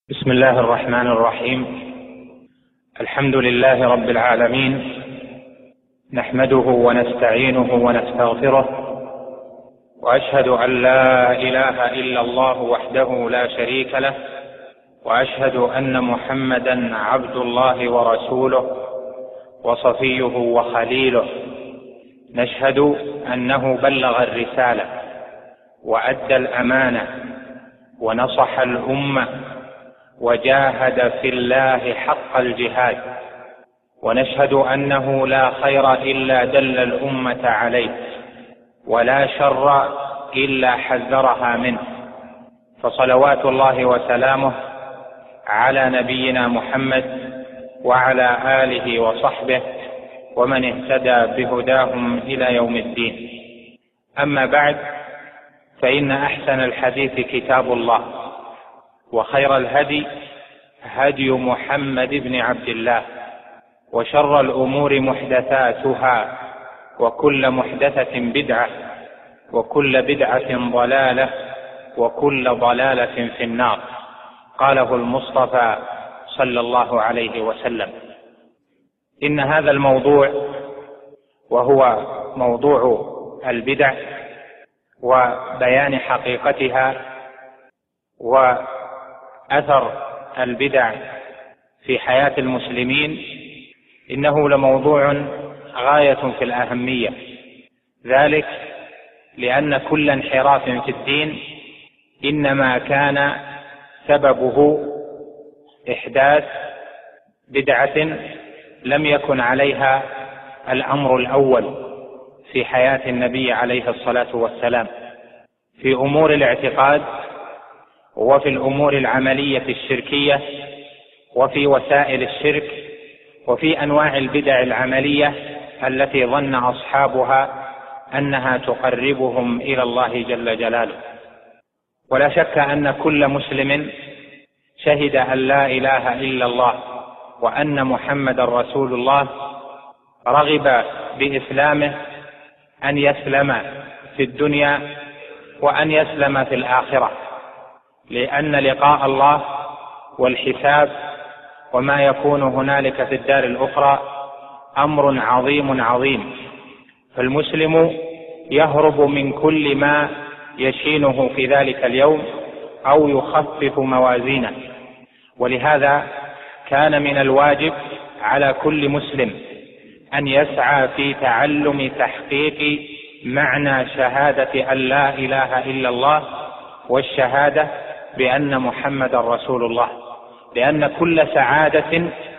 بسم الله الرحمن الرحيم. الحمد لله رب العالمين، نحمده ونستعينه ونستغفره، وأشهد أن لا إله إلا الله وحده لا شريك له، وأشهد أن محمدا عبد الله ورسوله وصفيه وخليله. نشهد أنه بلغ الرسالة وأدى الأمانة ونصح الأمة وجاهد في الله حق الجهاد، ونشهد أنه لا خير إلا دل الأمة عليه، ولا شر إلا حذرها منه. فصلوات الله وسلامه على نبينا محمد وعلى آله وصحبه ومن اهتدى بهداهم إلى يوم الدين. أما بعد، فإن أحسن الحديث كتاب الله، وخير الهدي هدي محمد بن عبد الله، وشر الأمور محدثاتها، وكل محدثة بدعة، وكل بدعة ضلالة، وكل ضلالة في النار. قاله المصطفى صلى الله عليه وسلم. إن هذا الموضوع، وهو موضوع البدع وبيان حقيقتها وأثر البدع في حياة المسلمين، إنه لموضوع غاية في الأهمية، ذلك لأن كل انحراف في الدين إنما كان سببه إحداث بدعة لم يكن عليها الأمر الأول في حياة النبي عليه الصلاة والسلام، في أمور الاعتقاد، وفي الأمور العملية الشركية، وفي وسائل الشرك، وفي أنواع البدع العملية التي ظن أصحابها أنها تقربهم إلى الله جل جلاله. ولا شك أن كل مسلم شهد أن لا إله إلا الله وأن محمد رسول الله رغب بإسلامه أن يسلم في الدنيا وأن يسلم في الآخرة، لأن لقاء الله والحساب وما يكون هنالك في الدار الأخرى أمر عظيم عظيم. فالمسلم يهرب من كل ما يشينه في ذلك اليوم أو يخفف موازينه. ولهذا كان من الواجب على كل مسلم أن يسعى في تعلم تحقيق معنى شهادة أن لا إله إلا الله والشهادة بأن محمد رسول الله، لأن كل سعادة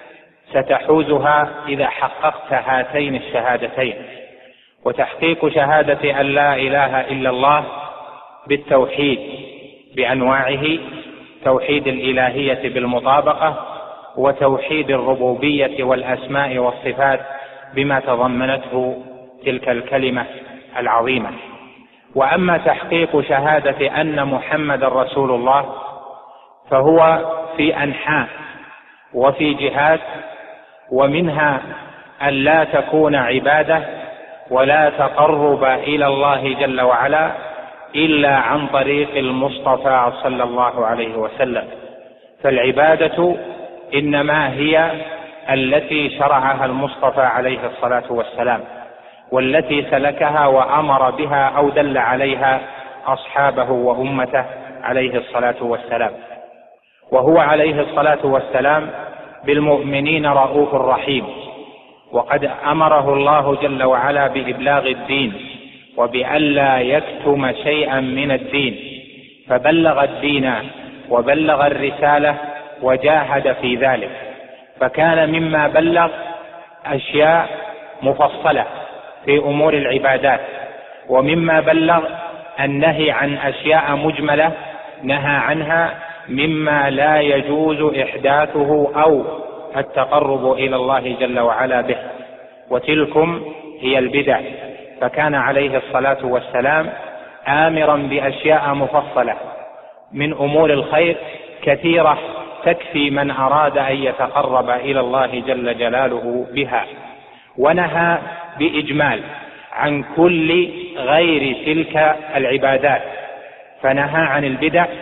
ستحوزها إذا حققت هاتين الشهادتين. وتحقيق شهادة أن لا إله إلا الله بالتوحيد بأنواعه، توحيد الإلهية بالمطابقة، وتوحيد الربوبية والأسماء والصفات بما تضمنته تلك الكلمة العظيمة. وأما تحقيق شهادة أن محمد رسول الله فهو في أنحاء وفي جهات، ومنها أن لا تكون عبادة ولا تقرب إلى الله جل وعلا إلا عن طريق المصطفى صلى الله عليه وسلم. فالعبادة إنما هي التي شرعها المصطفى عليه الصلاة والسلام، والتي سلكها وأمر بها أو دل عليها أصحابه وأمته عليه الصلاة والسلام. وهو عليه الصلاة والسلام بالمؤمنين رؤوف رحيم، وقد أمره الله جل وعلا بإبلاغ الدين وبألا يكتم شيئا من الدين، فبلغ الدين وبلغ الرسالة وجاهد في ذلك. فكان مما بلغ أشياء مفصلة في أمور العبادات، ومما بلغ النهي عن أشياء مجملة نهى عنها مما لا يجوز إحداثه أو التقرب إلى الله جل وعلا به، وتلكم هي البدع. فكان عليه الصلاة والسلام آمرا بأشياء مفصلة من أمور الخير كثيرة تكفي من أراد أن يتقرب إلى الله جل جلاله بها، ونهى بإجمال عن كل غير تلك العبادات، فنهى عن البدع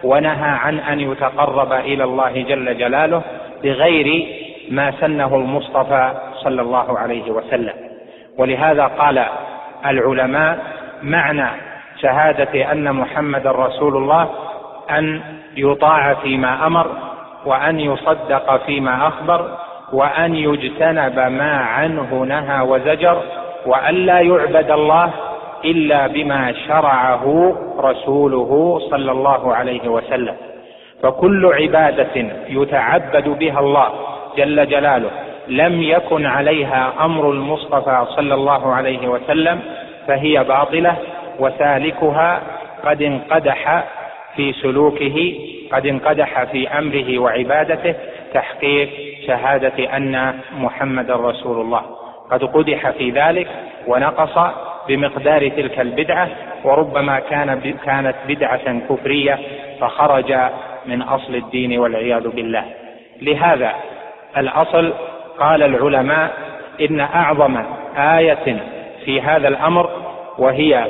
ونهى عن أن يتقرب إلى الله جل جلاله بغير ما سنه المصطفى صلى الله عليه وسلم. ولهذا قال العلماء: معنى شهادة أن محمد رسول الله أن يطاع فيما أمر، وأن يصدق فيما أخبر، وأن يجتنب ما عنه نهى وزجر، وأن لا يعبد الله إلا بما شرعه رسوله صلى الله عليه وسلم. فكل عبادة يتعبد بها الله جل جلاله لم يكن عليها أمر المصطفى صلى الله عليه وسلم فهي باطلة، وسالكها قد انقدح في سلوكه، قد انقدح في أمره وعبادته تحقيق شهادة أن محمد رسول الله، قد قدح في ذلك ونقص بمقدار تلك البدعة، وربما كانت بدعة كفرية فخرج من أصل الدين والعياذ بالله. لهذا الأصل قال العلماء: إن أعظم آية في هذا الأمر وهي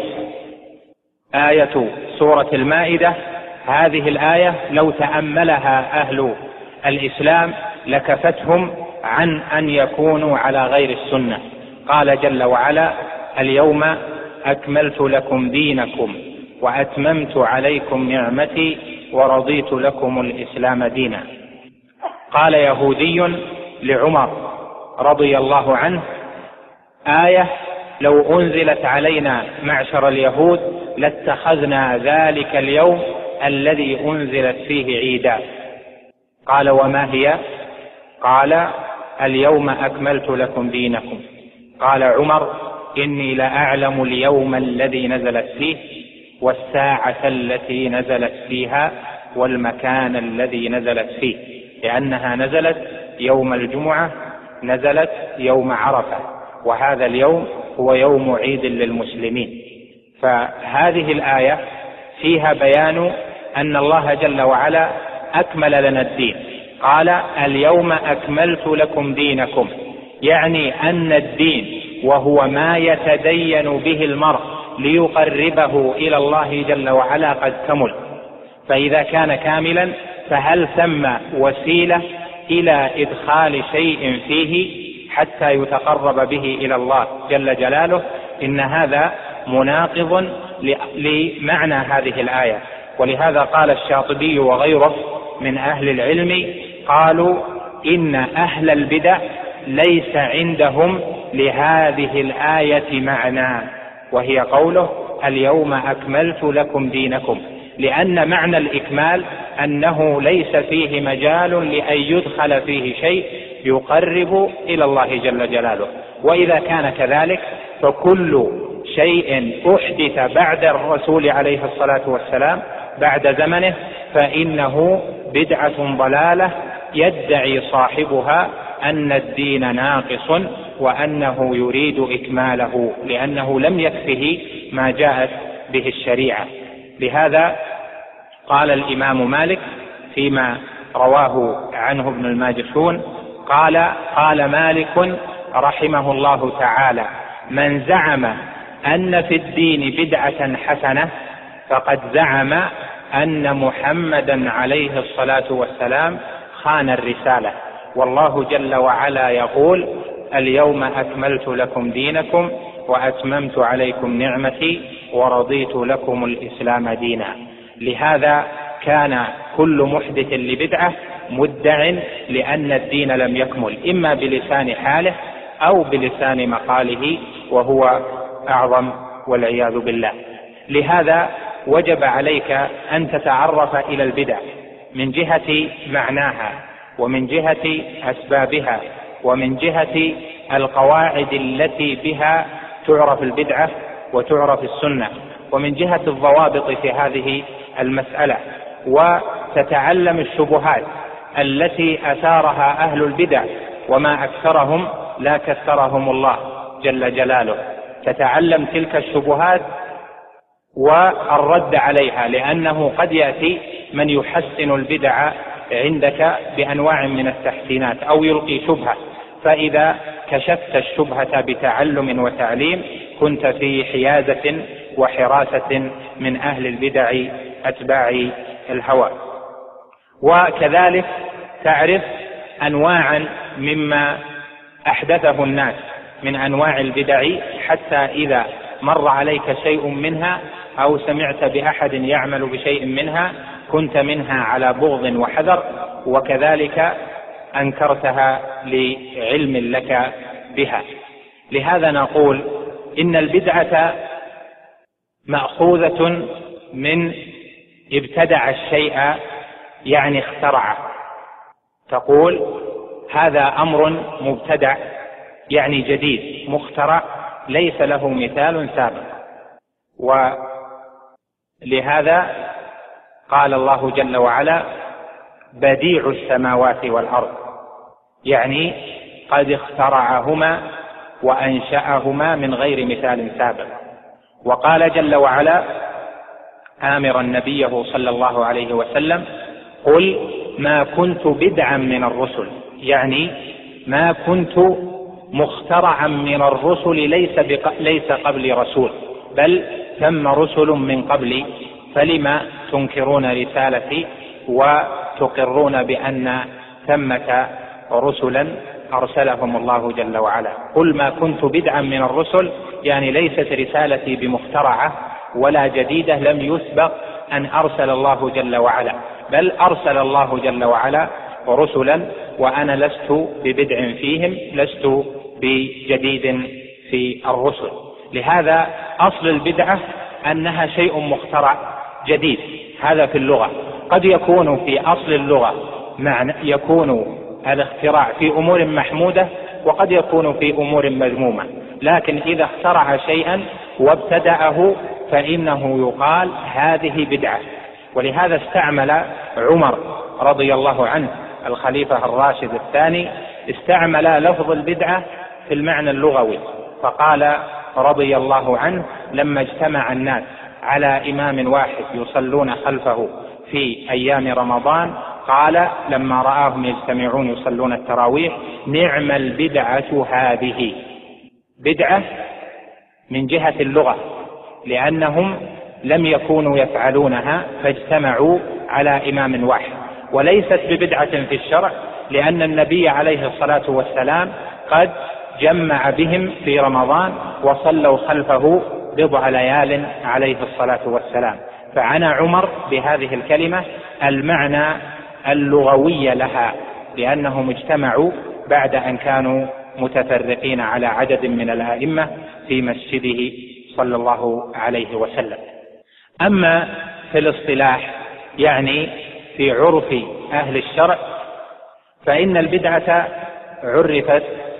آية سورة المائدة. هذه الآية لو تأملها أهل الإسلام لكفتهم عن أن يكونوا على غير السنة. قال جل وعلا: اليوم أكملت لكم دينكم وأتممت عليكم نعمتي ورضيت لكم الإسلام دينا. قال يهودي لعمر رضي الله عنه: آية لو أنزلت علينا معشر اليهود لاتخذنا ذلك اليوم الذي أنزلت فيه عيدا. قال: وما هي؟ قال: اليوم أكملت لكم دينكم. قال عمر: إني لأعلم اليوم الذي نزلت فيه، والساعة التي نزلت فيها، والمكان الذي نزلت فيه، لأنها نزلت يوم الجمعة، نزلت يوم عرفة، وهذا اليوم هو يوم عيد للمسلمين. فهذه الآية فيها بيان أن الله جل وعلا أكمل لنا الدين. قال: اليوم أكملت لكم دينكم، يعني أن الدين وهو ما يتدين به المرء ليقربه إلى الله جل وعلا قد كمل. فإذا كان كاملا فهل ثم وسيلة إلى إدخال شيء فيه حتى يتقرب به إلى الله جل جلاله؟ إن هذا مناقض لمعنى هذه الآية. ولهذا قال الشاطبي وغيره من أهل العلم قالوا: إن أهل البدع ليس عندهم لهذه الآية معنى، وهي قوله: اليوم أكملت لكم دينكم، لأن معنى الإكمال أنه ليس فيه مجال لأن يدخل فيه شيء يقرب إلى الله جل جلاله. وإذا كان كذلك فكل شيء أحدث بعد الرسول عليه الصلاة والسلام بعد زمنه فإنه بدعة ضلالة يدعي صاحبها أن الدين ناقص وأنه يريد إكماله، لأنه لم يكفه ما جاءت به الشريعة. لهذا قال الإمام مالك فيما رواه عنه ابن الماجشون قال مالك رحمه الله تعالى: من زعم أن في الدين بدعة حسنة فقد زعم أن محمدا عليه الصلاة والسلام خان الرسالة، والله جل وعلا يقول: اليوم أكملت لكم دينكم وأتممت عليكم نعمتي ورضيت لكم الإسلام دينا. لهذا كان كل محدث لبدعة مدع لأن الدين لم يكمل، إما بلسان حاله أو بلسان مقاله، وهو أعظم والعياذ بالله. لهذا وجب عليك أن تتعرف إلى البدع من جهة معناها، ومن جهة أسبابها، ومن جهة القواعد التي بها تعرف البدعة وتعرف السنة، ومن جهة الضوابط في هذه المسألة، وتتعلم الشبهات التي أثارها أهل البدع، وما أكثرهم لا كثرهم الله جل جلاله. تتعلم تلك الشبهات والرد عليها، لأنه قد يأتي من يحسن البدع عندك بأنواع من التحسينات أو يلقي شبهة، فإذا كشفت الشبهة بتعلم وتعليم كنت في حيازة وحراسة من أهل البدع أتباع الهوى. وكذلك تعرف أنواعا مما أحدثه الناس من أنواع البدع، حتى إذا مر عليك شيء منها أو سمعت بأحد يعمل بشيء منها كنت منها على بغض وحذر، وكذلك أنكرتها لعلم لك بها. لهذا نقول إن البدعة مأخوذة من ابتدع الشيء، يعني اخترعه. تقول هذا أمر مبتدع، يعني جديد مخترع ليس له مثال سابق. ولهذا قال الله جل وعلا بديع السماوات والأرض، يعني قد اخترعهما وأنشأهما من غير مثال سابق. وقال جل وعلا آمرا نبيه صلى الله عليه وسلم قل ما كنت بدعا من الرسل، يعني ما كنت مخترعا من الرسل، ليس قبلي رسول، بل ثم رسل من قبلي، فلما تنكرون رسالتي وتقرون بأن ثمة رسلا أرسلهم الله جل وعلا. قل ما كنت بدعا من الرسل، يعني ليست رسالتي بمخترعة ولا جديدة، لم يسبق أن أرسل الله جل وعلا، بل أرسل الله جل وعلا رسلا وأنا لست ببدع فيهم، لست بجديد في الرسل. لهذا أصل البدعة أنها شيء مخترع جديد. هذا في اللغة. قد يكون في أصل اللغة معنى يكون الاختراع في أمور محمودة، وقد يكون في أمور مذمومة، لكن إذا اخترع شيئا وابتدأه فإنه يقال هذه بدعة. ولهذا استعمل عمر رضي الله عنه الخليفة الراشد الثاني استعمل لفظ البدعة في المعنى اللغوي، فقال رضي الله عنه لما اجتمع الناس على إمام واحد يصلون خلفه في أيام رمضان، قال لما رآهم يجتمعون يصلون التراويح نعم البدعة هذه. بدعة من جهة اللغة، لأنهم لم يكونوا يفعلونها فاجتمعوا على إمام واحد، وليست ببدعة في الشرع، لأن النبي عليه الصلاة والسلام قد جمع بهم في رمضان وصلوا خلفه بضع ليال عليه الصلاة والسلام. فعنى عمر بهذه الكلمة المعنى اللغوي لها، لأنهم اجتمعوا بعد أن كانوا متفرقين على عدد من الأئمة في مسجده صلى الله عليه وسلم. أما في الاصطلاح، يعني في عرف أهل الشرع، فإن البدعة عرفت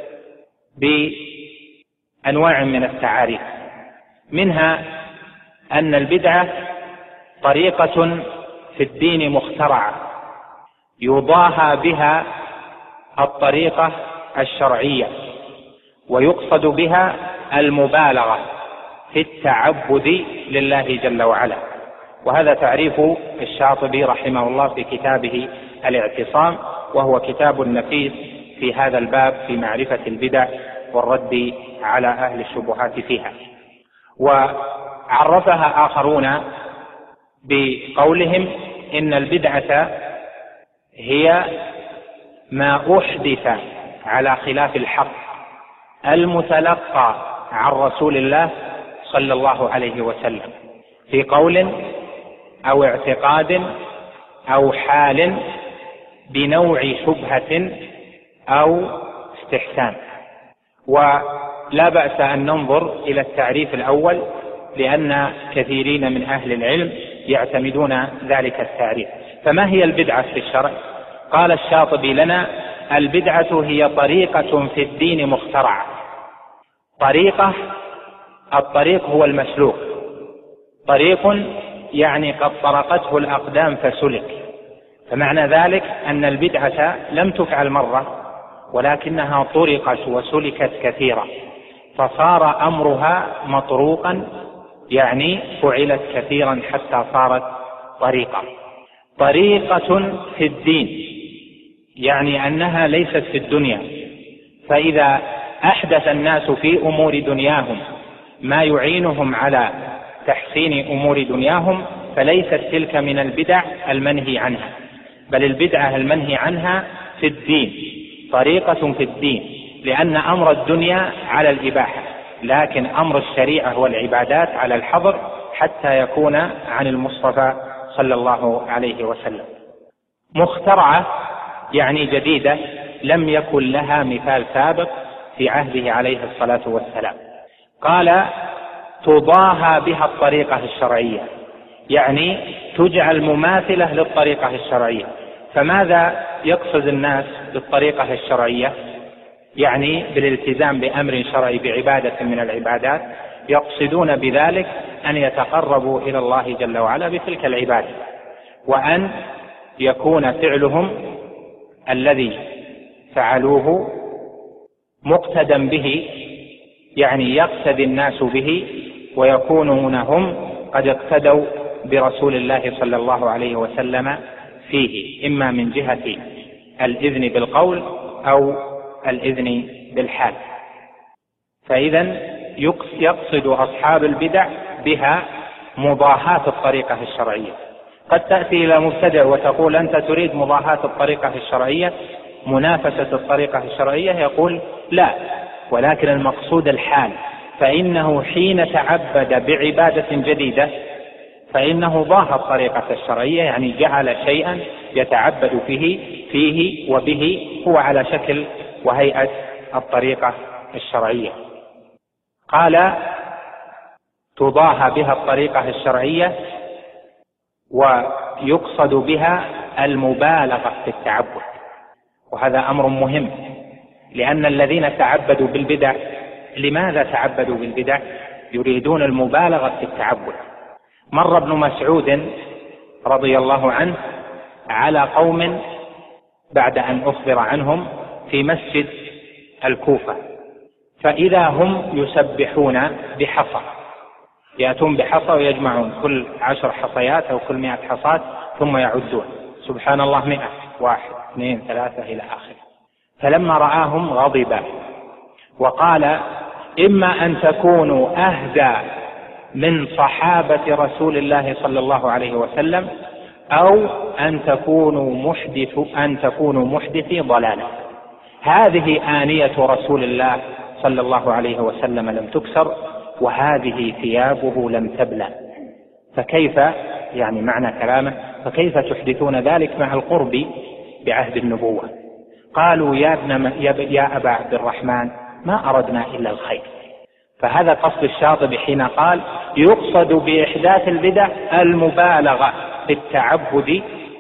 بأنواع من التعاريف، منها أن البدعة طريقة في الدين مخترعة يضاهى بها الطريقة الشرعية، ويقصد بها المبالغة في التعبد لله جل وعلا. وهذا تعريف الشاطبي رحمه الله في كتابه الاعتصام، وهو كتاب نفيس في هذا الباب في معرفة البدع والرد على أهل الشبهات فيها. وعرفها آخرون بقولهم إن البدعة هي ما أحدث على خلاف الحق المتلقى عن رسول الله صلى الله عليه وسلم في قول أو اعتقاد أو حال بنوع شبهة أو استحسان. ولا بأس أن ننظر إلى التعريف الأول، لأن كثيرين من أهل العلم يعتمدون ذلك التعريف. فما هي البدعة في الشرع؟ قال الشاطبي لنا البدعة هي طريقة في الدين مخترعة. الطريق هو المسلوك، طريق يعني قد طرقته الأقدام فسلك، فمعنى ذلك أن البدعة لم تفعل مرة، ولكنها طرقت وسلكت كثيرا، فصار أمرها مطروقا، يعني فعلت كثيرا حتى صارت طريقة في الدين، يعني أنها ليست في الدنيا. فإذا أحدث الناس في أمور دنياهم ما يعينهم على تحسين أمور دنياهم فليست تلك من البدع المنهي عنها، بل البدعة المنهي عنها في الدين، طريقة في الدين، لأن أمر الدنيا على الإباحة، لكن أمر الشريعة والعبادات على الحظر حتى يكون عن المصطفى صلى الله عليه وسلم. مخترعة يعني جديدة لم يكن لها مثال سابق في عهده عليه الصلاة والسلام. قال تضاهى بها الطريقة الشرعية، يعني تجعل مماثلة للطريقة الشرعية. فماذا يقصد الناس بالطريقة الشرعية؟ يعني بالالتزام بأمر شرعي بعبادة من العبادات، يقصدون بذلك أن يتقربوا إلى الله جل وعلا بتلك العبادة، وأن يكون فعلهم الذي فعلوه مقتدى به، يعني يقتدي الناس به ويكونون هم قد اقتدوا برسول الله صلى الله عليه وسلم فيه، إما من جهة الإذن بالقول أو الإذن بالحال. فإذا يقصد أصحاب البدع بها مضاهاة الطريقة الشرعية. قد تأتي إلى مبتدع وتقول أنت تريد مضاهاة الطريقة الشرعية، منافسة الطريقة الشرعية، يقول لا، ولكن المقصود الحال، فإنه حين تعبد بعبادة جديدة فإنه ضاهى الطريقة الشرعية، يعني جعل شيئا يتعبد فيه وبه هو على شكل وهيئة الطريقة الشرعية. قال تضاهى بها الطريقة الشرعية، ويقصد بها المبالغة في التعبد، وهذا أمر مهم، لأن الذين تعبدوا بالبدع لماذا تعبدوا بالبدع؟ يريدون المبالغة في التعبد. مر ابن مسعود رضي الله عنه على قوم بعد أن أخبر عنهم في مسجد الكوفة، فإذا هم يسبحون بحصى، يأتون بحصى ويجمعون كل 10 حصيات أو كل 100 حصاة ثم يعدون سبحان الله 100 1 2 3 إلى آخره. فلما رآهم غضب وقال إما أن تكونوا أهدى من صحابة رسول الله صلى الله عليه وسلم أو أن تكونوا محدثي ضلالة. هذه آنية رسول الله صلى الله عليه وسلم لم تكسر، وهذه ثيابه لم تبلى، فكيف يعني معنى كلامه فكيف تحدثون ذلك مع القرب بعهد النبوة؟ قالوا يا أبا عبد الرحمن ما أردنا إلا الخير. فهذا قصد الشاطبي حين قال يقصد بإحداث البدع المبالغة في التعبد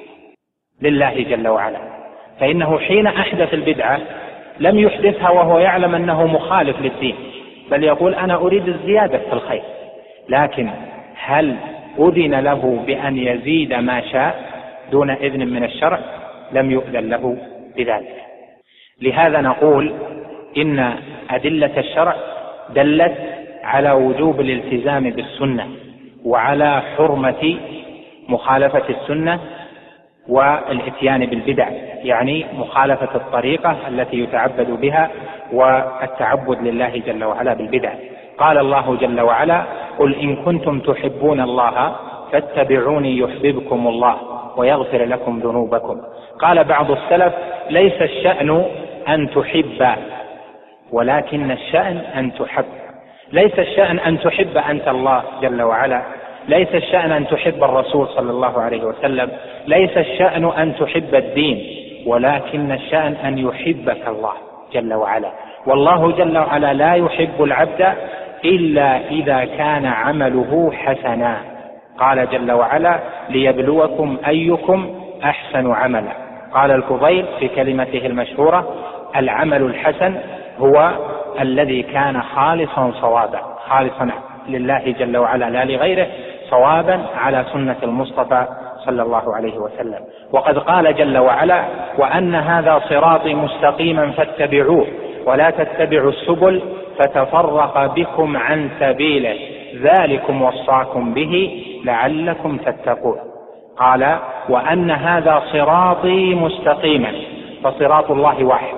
لله جل وعلا، فإنه حين أحدث البدعة لم يحدثها وهو يعلم أنه مخالف للدين، بل يقول أنا أريد الزيادة في الخير، لكن هل أذن له بأن يزيد ما شاء دون إذن من الشرع؟ لم يؤذن له بذلك. لهذا نقول إن أدلة الشرع دلت على وجوب الالتزام بالسنة وعلى حرمة مخالفة السنة والاتيان بالبدع، يعني مخالفة الطريقة التي يتعبد بها والتعبد لله جل وعلا بالبدع. قال الله جل وعلا قل إن كنتم تحبون الله فاتبعوني يحببكم الله ويغفر لكم ذنوبكم. قال بعض السلف ليس الشأن أن تحب ولكن الشأن أن تحب. ليس الشأن أن تحب أنت الله جل وعلا، ليس الشأن أن تحب الرسول صلى الله عليه وسلم، ليس الشأن أن تحب الدين، ولكن الشأن أن يحبك الله جل وعلا. والله جل وعلا لا يحب العبد إلا إذا كان عمله حسنا. قال جل وعلا ليبلوكم أيكم أحسن عملا. قال الفضيل في كلمته المشهورة العمل الحسن هو الذي كان خالصا صوابا، خالصا لله جل وعلا لا لغيره، صوابا على سنة المصطفى صلى الله عليه وسلم. وقد قال جل وعلا وأن هذا صراطي مستقيما فاتبعوه ولا تتبعوا السبل فتفرق بكم عن سبيله ذلكم وصاكم به لعلكم تتقون. قال وأن هذا صراطي مستقيما، فصراط الله واحد.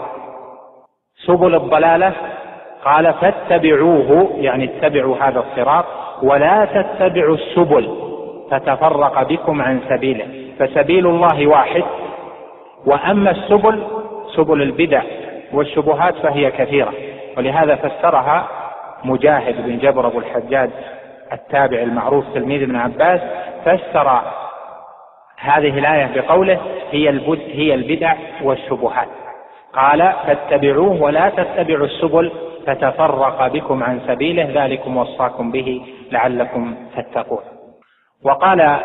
سبل الضلالة قال فاتبعوه، يعني اتبعوا هذا الصراط، ولا تتبعوا السبل، فتفرق بكم عن سبيله، فسبيل الله واحد، وأما السبل سبل البدع والشبهات فهي كثيرة. ولهذا فسرها مجاهد بن جبر أبو الحجاج التابع المعروف تلميذ ابن عباس، فسر هذه الآية بقوله هي البدع والشبهات، قال فاتبعوه ولا تتبعوا السبل فتفرق بكم عن سبيله ذلكم وصاكم به لعلكم تتقون. وقال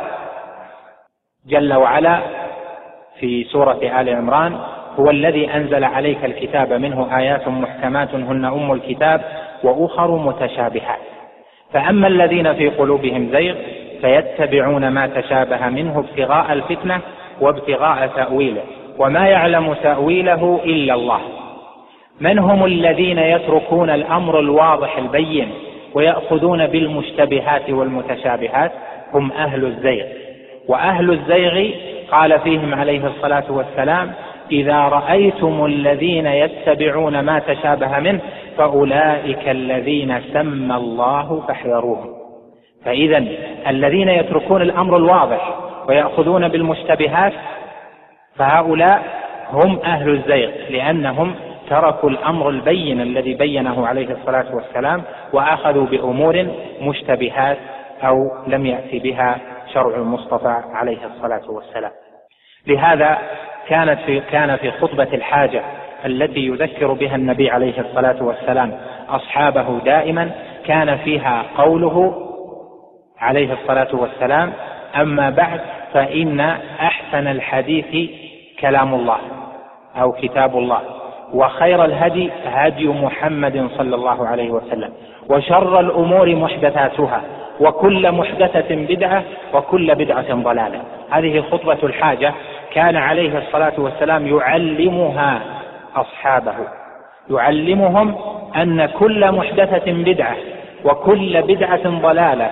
جل وعلا في سورة آل عمران هو الذي أنزل عليك الكتاب منه آيات محكمات هن أم الكتاب وأخر متشابهات، فأما الذين في قلوبهم زيغ فيتبعون ما تشابه منه ابتغاء الفتنة وابتغاء تأويله وما يعلم تأويله إلا الله. من هم الذين يتركون الأمر الواضح البين ويأخذون بالمشتبهات والمتشابهات؟ هم أهل الزيغ. وأهل الزيغ قال فيهم عليه الصلاة والسلام إذا رأيتم الذين يتبعون ما تشابه منه فأولئك الذين سمى الله فاحذروهم. فإذا الذين يتركون الأمر الواضح ويأخذون بالمشتبهات فهؤلاء هم أهل الزيغ، لأنهم تركوا الأمر البين الذي بينه عليه الصلاة والسلام وأخذوا بأمور مشتبهات أو لم يأتي بها شرع المصطفى عليه الصلاة والسلام. لهذا كان في خطبة الحاجة التي يذكر بها النبي عليه الصلاة والسلام أصحابه دائما كان فيها قوله عليه الصلاة والسلام أما بعد فإن أحسن الحديث كلام الله أو كتاب الله وخير الهدي هدي محمد صلى الله عليه وسلم وشر الأمور محدثاتها وكل محدثة بدعة وكل بدعة ضلالة. هذه خطبة الحاجة كان عليه الصلاة والسلام يعلمها أصحابه، يعلمهم أن كل محدثة بدعة وكل بدعة ضلالة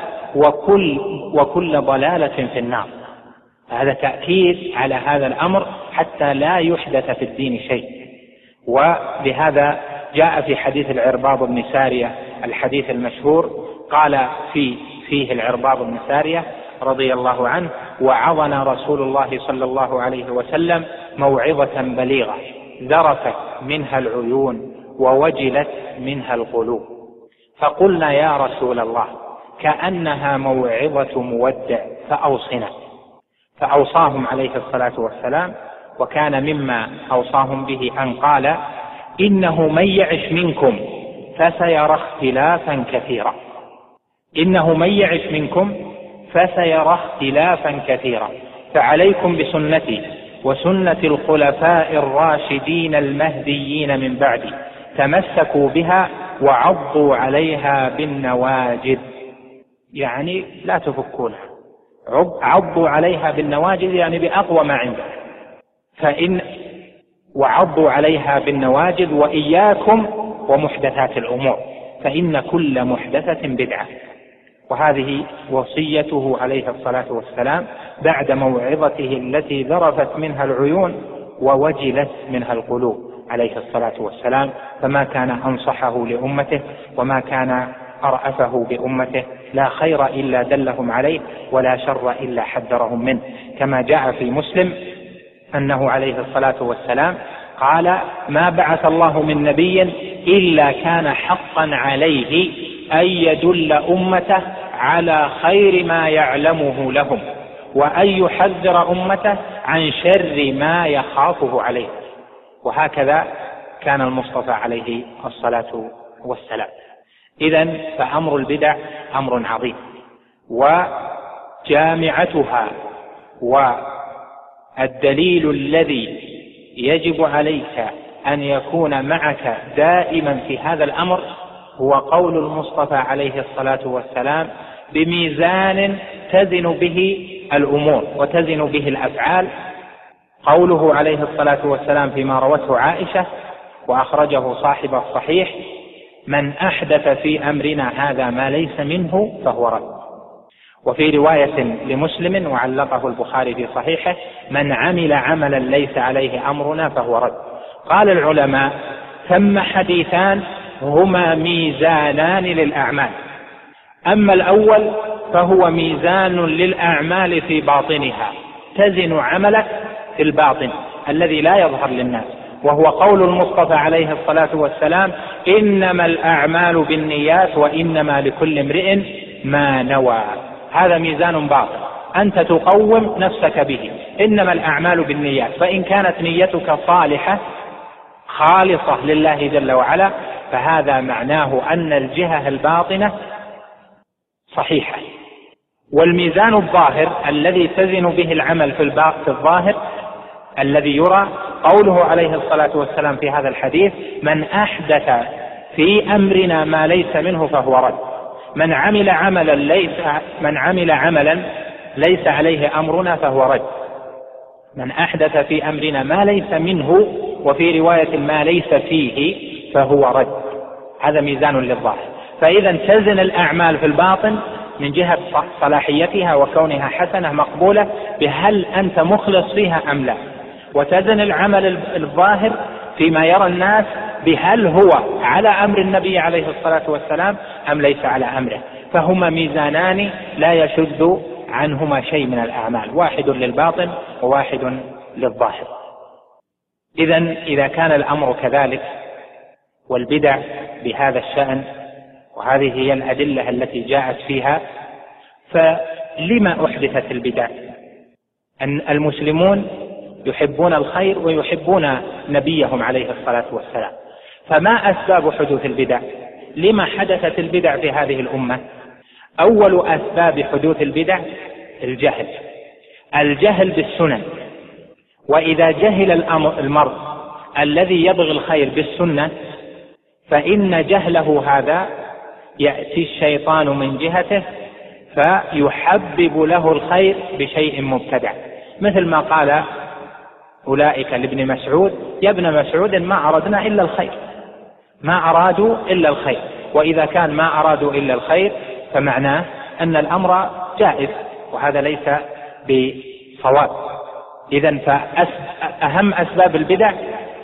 وكل ضلالة في النار. هذا تأكيد على هذا الأمر حتى لا يحدث في الدين شيء. ولهذا جاء في حديث العرباض بن سارية الحديث المشهور قال فيه العرباض بن سارية رضي الله عنه وعظنا رسول الله صلى الله عليه وسلم موعظة بليغة ذرفت منها العيون ووجلت منها القلوب، فقلنا يا رسول الله كأنها موعظة مودع فأوصنا. فأوصاهم عليه الصلاة والسلام، وكان مما أوصاهم به أن قال إنه من يعش منكم فسيرى اختلافا كثيرا، إنه من يعش منكم فسيرى اختلافا كثيرا، فعليكم بسنتي وسنة الخلفاء الراشدين المهديين من بعدي تمسكوا بها وعضوا عليها بالنواجذ، يعني لا تفكونها، عضوا عليها بالنواجذ يعني بأقوى ما عندك، وعضوا عليها بالنواجذ وإياكم ومحدثات الأمور فإن كل محدثة بدعة. وهذه وصيته عليه الصلاة والسلام بعد موعظته التي ذرفت منها العيون ووجلت منها القلوب عليه الصلاة والسلام، فما كان أنصحه لأمته وما كان أرأفه بأمته، لا خير إلا دلهم عليه ولا شر إلا حذرهم منه، كما جاء في مسلم أنه عليه الصلاة والسلام قال ما بعث الله من نبي إلا كان حقا عليه أن يدل أمته على خير ما يعلمه لهم وأن يحذر أمته عن شر ما يخافه عليه. وهكذا كان المصطفى عليه الصلاة والسلام. إذن فأمر البدع أمر عظيم، وجامعتها والدليل الذي يجب عليك أن يكون معك دائما في هذا الأمر هو قول المصطفى عليه الصلاة والسلام بميزان تزن به الأمور وتزن به الأفعال. قوله عليه الصلاة والسلام فيما روته عائشة وأخرجه صاحب الصحيح من أحدث في أمرنا هذا ما ليس منه فهو رد. وفي رواية لمسلم وعلقه البخاري في صحيحه من عمل عملا ليس عليه أمرنا فهو رد. قال العلماء ثم حديثان هما ميزانان للأعمال، أما الأول فهو ميزان للأعمال في باطنها، تزن عملك في الباطن الذي لا يظهر للناس، وهو قول المصطفى عليه الصلاة والسلام: إنما الأعمال بالنيات وإنما لكل امرئ ما نوى. هذا ميزان باطن أنت تقوم نفسك به، إنما الأعمال بالنيات، فإن كانت نيتك صالحة خالصة لله جل وعلا فهذا معناه أن الجهة الباطنة صحيحة. والميزان الظاهر الذي تزن به العمل في الظاهر الذي يرى، قوله عليه الصلاة والسلام في هذا الحديث: من أحدث في أمرنا ما ليس منه فهو رد. من عمل عملا ليس عليه أمرنا فهو رد. من أحدث في أمرنا ما ليس منه، وفي رواية ما ليس فيه، فهو رد. هذا ميزان للظاهر. فإذا تزن الأعمال في الباطن من جهة صلاحيتها وكونها حسنة مقبولة بهل أنت مخلص فيها أم لا، وتزن العمل الظاهر فيما يرى الناس بهل هو على أمر النبي عليه الصلاة والسلام أم ليس على أمره. فهما ميزانان لا يشذ عنهما شيء من الأعمال، واحد للباطن وواحد للظاهر. إذا كان الأمر كذلك والبدع بهذا الشأن، وهذه هي الأدلة التي جاءت فيها، فلما أحدثت البدع؟ أن المسلمون يحبون الخير ويحبون نبيهم عليه الصلاة والسلام، فما أسباب حدوث البدع؟ لما حدثت البدع في هذه الأمة؟ أول أسباب حدوث البدع الجهل بالسنن. وإذا جهل المرء الذي يبغي الخير بالسنة فإن جهله هذا يأتي الشيطان من جهته فيحبب له الخير بشيء مبتدع، مثل ما قال أولئك لابن مسعود: يا ابن مسعود ما أردنا إلا الخير، ما أرادوا إلا الخير. وإذا كان ما أرادوا إلا الخير فمعناه أن الأمر جائز، وهذا ليس بصواب. إذن فأهم أسباب البدع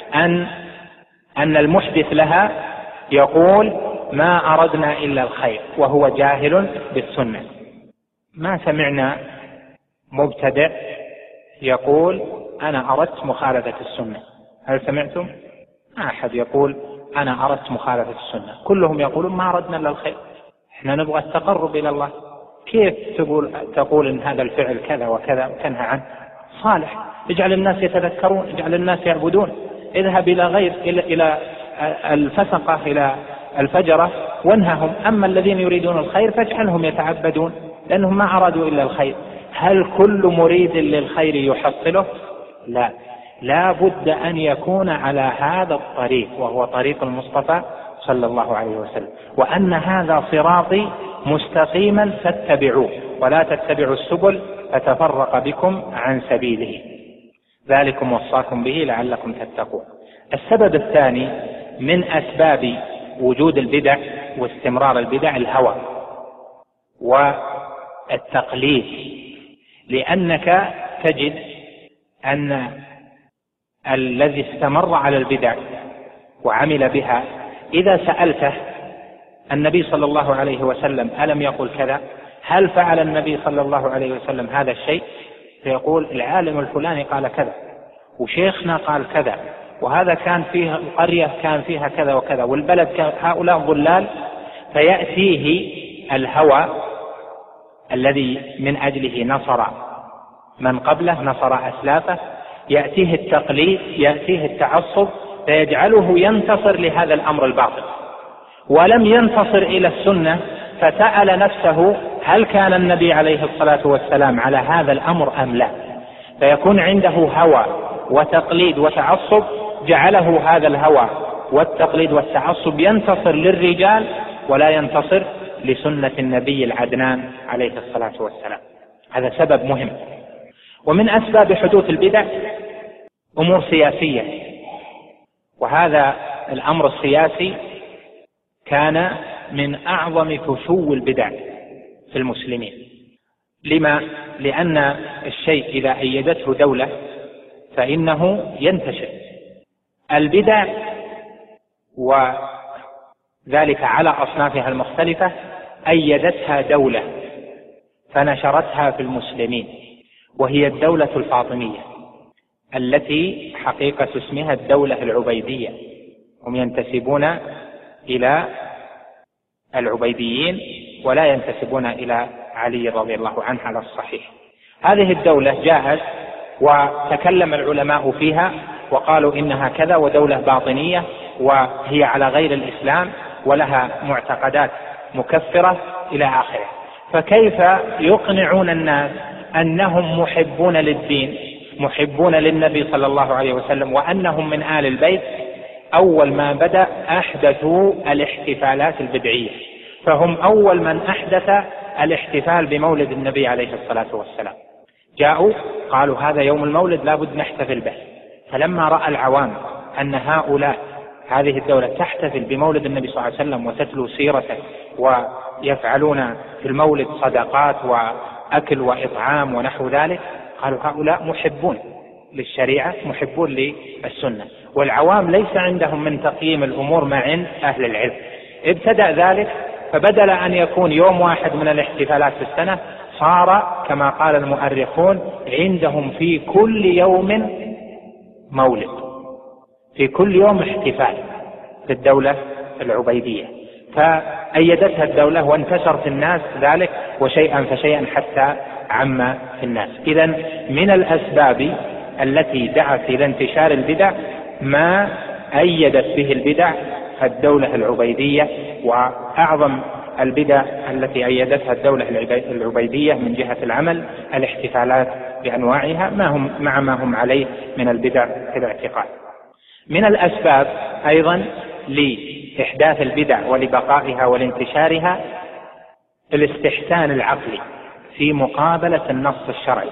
أن المحدث لها يقول ما أردنا إلا الخير وهو جاهل بالسنة. ما سمعنا مبتدع يقول أنا أردت مخالفة السنة. هل سمعتم؟ ما أحد يقول أنا أردت مخالفة السنة، كلهم يقولون ما أردنا إلا الخير، إحنا نبغى التقرب إلى الله. كيف تقول إن هذا الفعل كذا وكذا وتنهى عنه؟ صالح، اجعل الناس يتذكرون، اجعل الناس يعبدون، اذهب إلى الفسقة، إلى الفجرة وانههم. أما الذين يريدون الخير فاجعلهم يتعبدون، لأنهم ما أرادوا إلا الخير. هل كل مريد للخير يحصله؟ لا بد أن يكون على هذا الطريق، وهو طريق المصطفى صلى الله عليه وسلم، وأن هذا صراطي مستقيما فاتبعوه ولا تتبعوا السبل فتفرق بكم عن سبيله، ذلكم وصاكم به لعلكم تتقون. السبب الثاني من أسباب وجود البدع واستمرار البدع الهوى والتقليد، لأنك تجد أن الذي استمر على البدع وعمل بها إذا سألته النبي صلى الله عليه وسلم ألم يقل كذا؟ هل فعل النبي صلى الله عليه وسلم هذا الشيء؟ فيقول العالم الفلاني قال كذا، وشيخنا قال كذا، وهذا كان فيه القرية كان فيها كذا وكذا، والبلد كان هؤلاء ضلال. فيأتيه الهوى الذي من أجله نصر من قبله، نصر أسلافه، يأتيه التقليد، يأتيه التعصب، فيجعله ينتصر لهذا الأمر الباطل، ولم ينتصر إلى السنة. فسأل نفسه هل كان النبي عليه الصلاة والسلام على هذا الأمر أم لا؟ فيكون عنده هوى وتقليد وتعصب، جعله هذا الهوى والتقليد والتعصب ينتصر للرجال ولا ينتصر لسنة النبي العدنان عليه الصلاة والسلام. هذا سبب مهم. ومن أسباب حدوث البدع أمور سياسية، وهذا الأمر السياسي كان من أعظم فشو البدع في المسلمين. لما؟ لأن الشيء إذا أيدته دولة فإنه ينتشر. البدع وذلك على أصنافها المختلفة أيدتها دولة، فنشرتها في المسلمين، وهي الدولة الفاطمية التي حقيقة اسمها الدولة العبيدية، هم ينتسبون إلى العبيديين ولا ينتسبون إلى علي رضي الله عنه على الصحيح. هذه الدولة جاءت وتكلم العلماء فيها وقالوا إنها كذا، ودولة باطنية وهي على غير الإسلام ولها معتقدات مكفرة إلى آخره. فكيف يقنعون الناس أنهم محبون للدين، محبون للنبي صلى الله عليه وسلم، وأنهم من آل البيت؟ أول ما بدأ أحدثوا الاحتفالات البدعية، فهم أول من أحدث الاحتفال بمولد النبي عليه الصلاة والسلام. جاءوا قالوا هذا يوم المولد لابد نحتفل به. فلما رأى العوام أن هؤلاء هذه الدولة تحتفل بمولد النبي صلى الله عليه وسلم وتتلو سيرته ويفعلون في المولد صدقات وأكل وإطعام ونحو ذلك، قالوا هؤلاء محبون للشريعة، محبون للسنة. والعوام ليس عندهم من تقييم الأمور مع أهل العلم. ابتدأ ذلك، فبدل أن يكون يوم واحد من الاحتفالات في السنة صار كما قال المؤرخون عندهم في كل يوم مولد، في كل يوم احتفال في الدولة العبيدية. فأيدتها الدولة وانتشر في الناس ذلك، وشيئا فشيئا حتى عم في الناس. إذن من الأسباب التي دعت إلى انتشار البدع ما أيدت به البدع الدولة العبيدية. وأعظم البدع التي أيدتها الدولة العبيدية من جهة العمل الاحتفالات بأنواعها مع ما هم عليه من البدع في الاعتقاد. من الأسباب أيضا لإحداث البدع ولبقائها ولانتشارها الاستحسان العقلي في مقابلة النص الشرعي.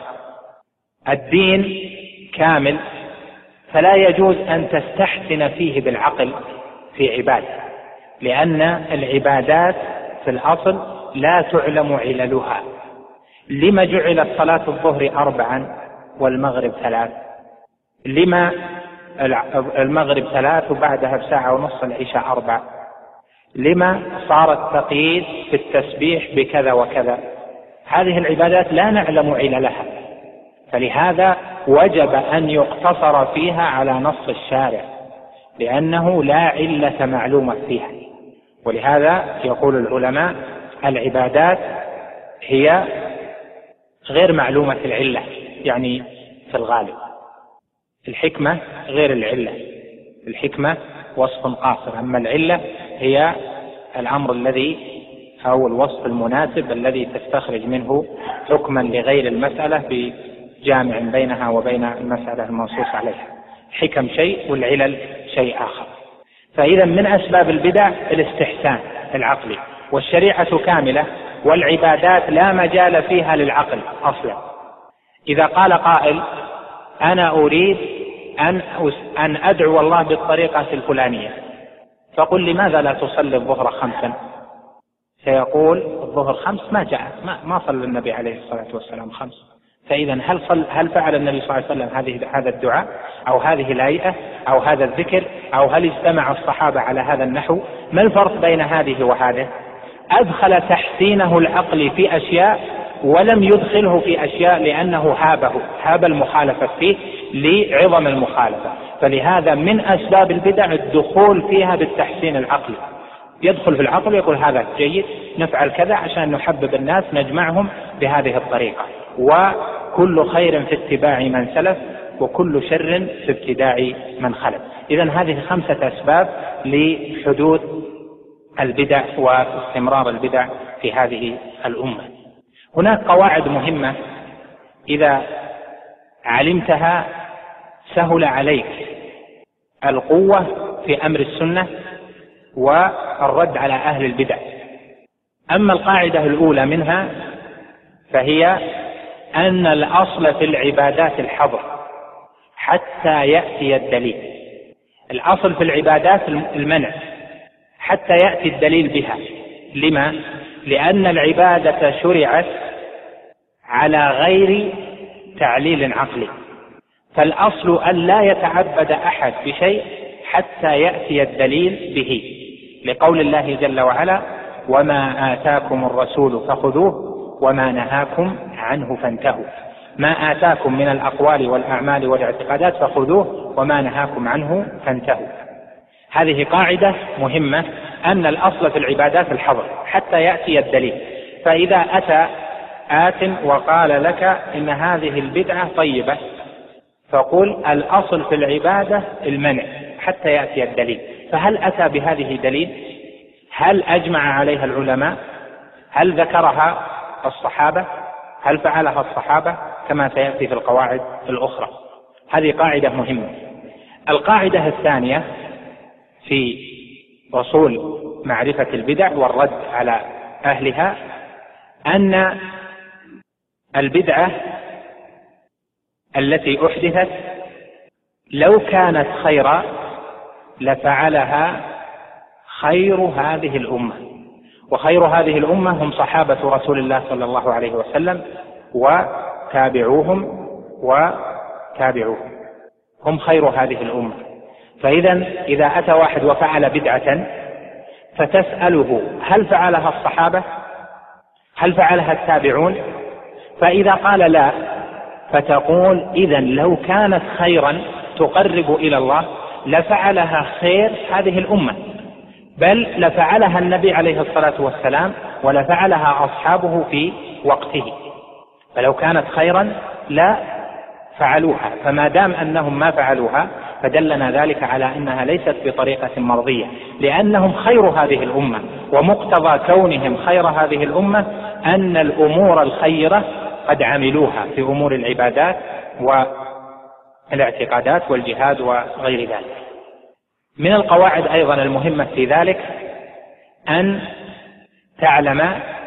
الدين كامل، فلا يجوز أن تستحسن فيه بالعقل في عبادة، لأن العبادات في الأصل لا تعلم عللها. لما جعلت صلاة الظهر 4 والمغرب 3؟ لما المغرب 3 وبعدها بساعة ونص العشاء 4؟ لما صار التقييد في التسبيح بكذا وكذا؟ هذه العبادات لا نعلم عللها، فلهذا وجب أن يقتصر فيها على نص الشارع، لأنه لا علة معلومة فيها. ولهذا يقول العلماء العبادات هي غير معلومة العلة، يعني في الغالب الحكمة غير العلة، الحكمة وصف قاصر، أما العلة هي الأمر الذي أو الوصف المناسب الذي تستخرج منه حكما لغير المسألة بجامع بينها وبين المسألة المنصوص عليها. حكم شيء والعلل شيء آخر. فإذا من أسباب البدع الاستحسان العقلي، والشريعة كاملة والعبادات لا مجال فيها للعقل أصلا. إذا قال قائل أنا أريد أن أدعو الله بالطريقة الفلانية، فقل لماذا لا تصلي الظهر 5؟ سيقول الظهر 5 ما جاء، ما صلى النبي عليه الصلاة والسلام 5. فإذا هل فعل النبي صلى الله عليه وسلم هذا الدعاء أو هذه الهيئة أو هذا الذكر، أو هل اجتمع الصحابة على هذا النحو؟ ما الفرق بين هذه وهذه؟ أدخل تحسينه العقل في أشياء ولم يدخله في أشياء لأنه هاب المخالفة فيه لعظم المخالفة. فلهذا من أسباب البدع الدخول فيها بالتحسين العقلي، يدخل في العقل ويقول هذا جيد نفعل كذا عشان نحبب الناس نجمعهم بهذه الطريقة. وكل خير في اتباع من سلف وكل شر في ابتداع من خلف. إذن هذه 5 أسباب لحدوث البدع واستمرار البدع في هذه الأمة. هناك قواعد مهمة إذا علمتها سهل عليك القوة في أمر السنة والرد على أهل البدع. أما القاعدة الأولى منها فهي أن الأصل في العبادات الحظر حتى يأتي الدليل. الأصل في العبادات المنع حتى يأتي الدليل بها. لما؟ لأن العبادة شرعت على غير تعليل عقلي، فالأصل أن لا يتعبد أحد بشيء حتى يأتي الدليل به، لقول الله جل وعلا وما آتاكم الرسول فخذوه وما نهاكم عنه فانتهوا. ما آتاكم من الأقوال والأعمال والاعتقادات فخذوه وما نهاكم عنه فانتهوا. هذه قاعدة مهمة، أن الأصل في العبادات الحظر حتى يأتي الدليل. فإذا أتى آت وقال لك إن هذه البدعة طيبة، فقل الأصل في العبادة المنع حتى يأتي الدليل. فهل أتى بهذه دليل؟ هل أجمع عليها العلماء؟ هل ذكرها الصحابة؟ هل فعلها الصحابة؟ كما سيأتي في القواعد الأخرى. هذه قاعدة مهمة. القاعدة الثانية في أصول معرفة البدع والرد على أهلها أن البدعة التي أحدثت لو كانت خيرا لفعلها خير هذه الأمة، وخير هذه الأمة هم صحابة رسول الله صلى الله عليه وسلم وتابعوهم هم خير هذه الأمة. إذا أتى واحد وفعل بدعة فتسأله هل فعلها الصحابة؟ هل فعلها التابعون؟ فإذا قال لا، فتقول إذن لو كانت خيرا تقرب إلى الله لفعلها خير هذه الأمة، بل لفعلها النبي عليه الصلاة والسلام ولفعلها أصحابه في وقته. فلو كانت خيرا لا فعلوها، فما دام أنهم ما فعلوها فدلنا ذلك على أنها ليست بطريقة مرضية، لأنهم خير هذه الأمة، ومقتضى كونهم خير هذه الأمة أن الأمور الخيرة قد عملوها في أمور العبادات والاعتقادات والجهاد وغير ذلك. من القواعد أيضا المهمة في ذلك أن تعلم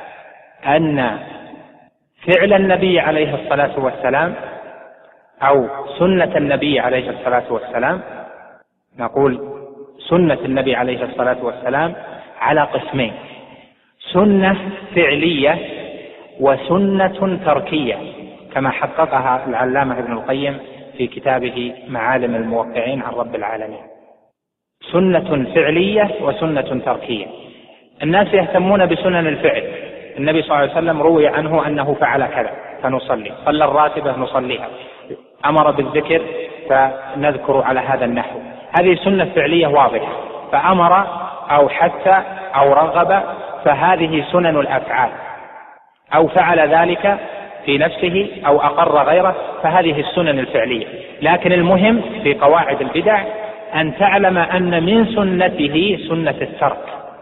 أن فعل النبي عليه الصلاة والسلام أو سنة النبي عليه الصلاة والسلام، نقول سنة النبي عليه الصلاة والسلام على قسمين: سنة فعلية وسنة تركية، كما حققها العلامة ابن القيم في كتابه معالم الموقعين عن رب العالمين. سنة فعلية وسنة تركية. الناس يهتمون بسنن الفعل. النبي صلى الله عليه وسلم روي عنه أنه فعل كذا فنصلي، صلى الراتبة نصليها، أمر بالذكر فنذكر على هذا النحو. هذه سنة فعلية واضحة، فأمر أو حث أو رغب، فهذه سنن الأفعال، أو فعل ذلك في نفسه أو أقر غيره، فهذه السنن الفعلية. لكن المهم في قواعد البدع أن تعلم أن من سنته سنة الترك،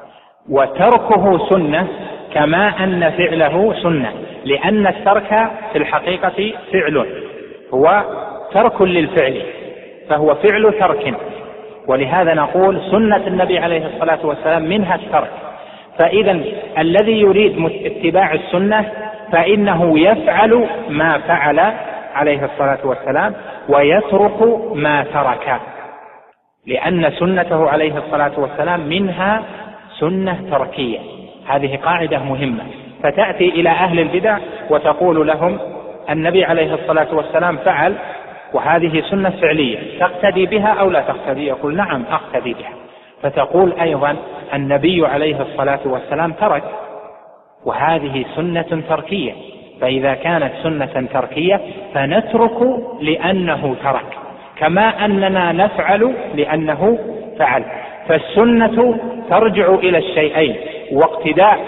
وتركه سنة كما أن فعله سنة، لأن الترك في الحقيقة فعل، هو ترك للفعل، فهو فعل ترك. ولهذا نقول سنة النبي عليه الصلاة والسلام منها الترك. فإذا الذي يريد اتباع السنة فإنه يفعل ما فعل عليه الصلاة والسلام ويترك ما ترك، لأن سنته عليه الصلاة والسلام منها سنة تركية. هذه قاعدة مهمة. فتأتي إلى أهل البدع وتقول لهم النبي عليه الصلاة والسلام فعل وهذه سنة فعلية، تقتدي بها أو لا تقتدي؟ يقول نعم أقتدي بها. فتقول أيضا النبي عليه الصلاة والسلام ترك، وهذه سنة تركية، فإذا كانت سنة تركية فنترك لأنه ترك، كما أننا نفعل لأنه فعل. فالسنة ترجع إلى الشيئين: واقتداء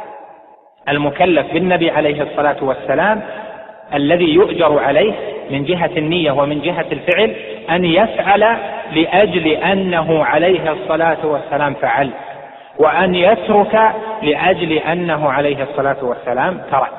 المكلف بالنبي عليه الصلاة والسلام الذي يؤجر عليه من جهة النية ومن جهة الفعل، أن يفعل لأجل أنه عليه الصلاة والسلام فعل، وأن يترك لأجل أنه عليه الصلاة والسلام ترك.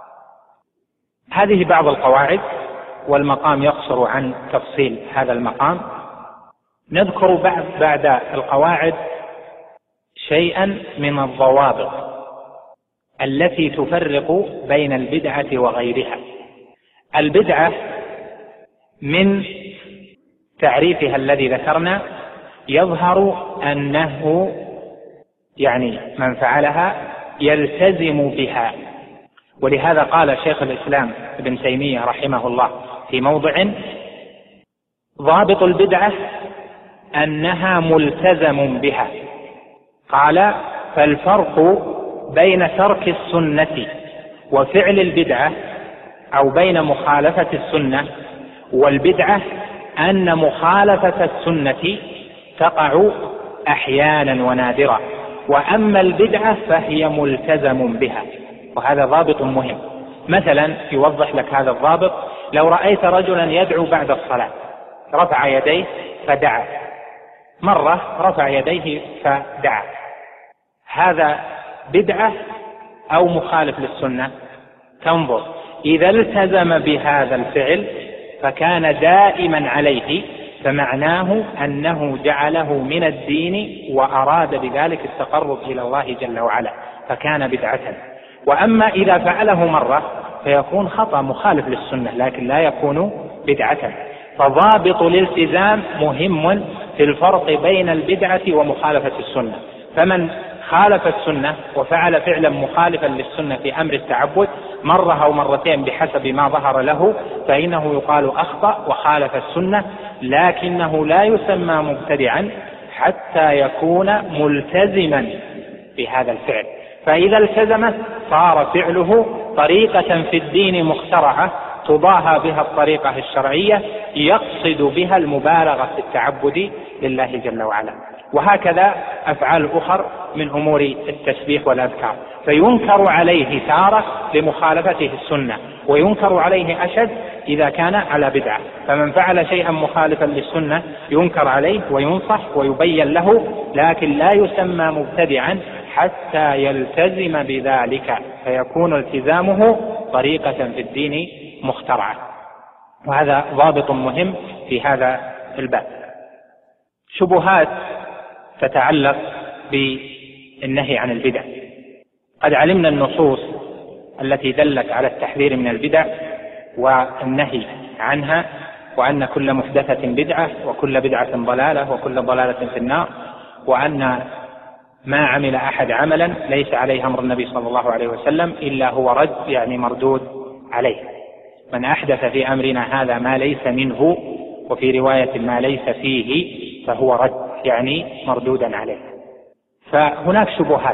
هذه بعض القواعد، والمقام يقصر عن تفصيل هذا المقام. نذكر بعد القواعد شيئا من الضوابط التي تفرق بين البدعة وغيرها. البدعة من تعريفها الذي ذكرنا يظهر أنه من فعلها يلتزم بها. ولهذا قال شيخ الإسلام ابن تيمية رحمه الله في موضع: ضابط البدعة أنها ملتزم بها. قال: فالفرق بين ترك السنة وفعل البدعة أو بين مخالفة السنة والبدعة أن مخالفة السنة تقع أحيانا ونادرا، وأما البدعة فهي ملتزم بها، وهذا ضابط مهم. مثلا يوضح لك هذا الضابط: لو رأيت رجلا يدعو بعد الصلاة رفع يديه فدعا، مرة رفع يديه فدعا، هذا بدعة أو مخالف للسنة؟ تنظر، إذا التزم بهذا الفعل فكان دائما عليه فمعناه أنه جعله من الدين وأراد بذلك التقرب إلى الله جل وعلا فكان بدعة. وأما إذا فعله مرة فيكون خطأ مخالف للسنة لكن لا يكون بدعة. فضابط الالتزام مهم في الفرق بين البدعة ومخالفة السنة. فمن خالف السنة وفعل فعلا مخالفا للسنة في أمر التعبد مرة أو مرتين بحسب ما ظهر له فإنه يقال أخطأ وخالف السنة، لكنه لا يسمى مبتدعا حتى يكون ملتزما بهذا الفعل. فإذا التزمه صار فعله طريقة في الدين مخترعة تضاهى بها الطريقة الشرعية يقصد بها المبالغة في التعبد لله جل وعلا. وهكذا أفعال أخر من أمور التسبيح والأذكار، فينكر عليه تارة لمخالفته السنة وينكر عليه أشد إذا كان على بدعة. فمن فعل شيئا مخالفا للسنة ينكر عليه وينصح ويبين له، لكن لا يسمى مبتدعا حتى يلتزم بذلك فيكون التزامه طريقة في الدين مخترعة. وهذا ضابط مهم في هذا الباب. شبهات تتعلق بالنهي عن البدع. قد علمنا النصوص التي دلت على التحذير من البدع والنهي عنها، وأن كل محدثة بدعة وكل بدعة ضلالة وكل ضلالة في النار، وأن ما عمل أحد عملا ليس عليه أمر النبي صلى الله عليه وسلم إلا هو رد، يعني مردود عليه. من أحدث في أمرنا هذا ما ليس منه، وفي رواية ما ليس فيه فهو رد، يعني مردودا عليه. فهناك شبهات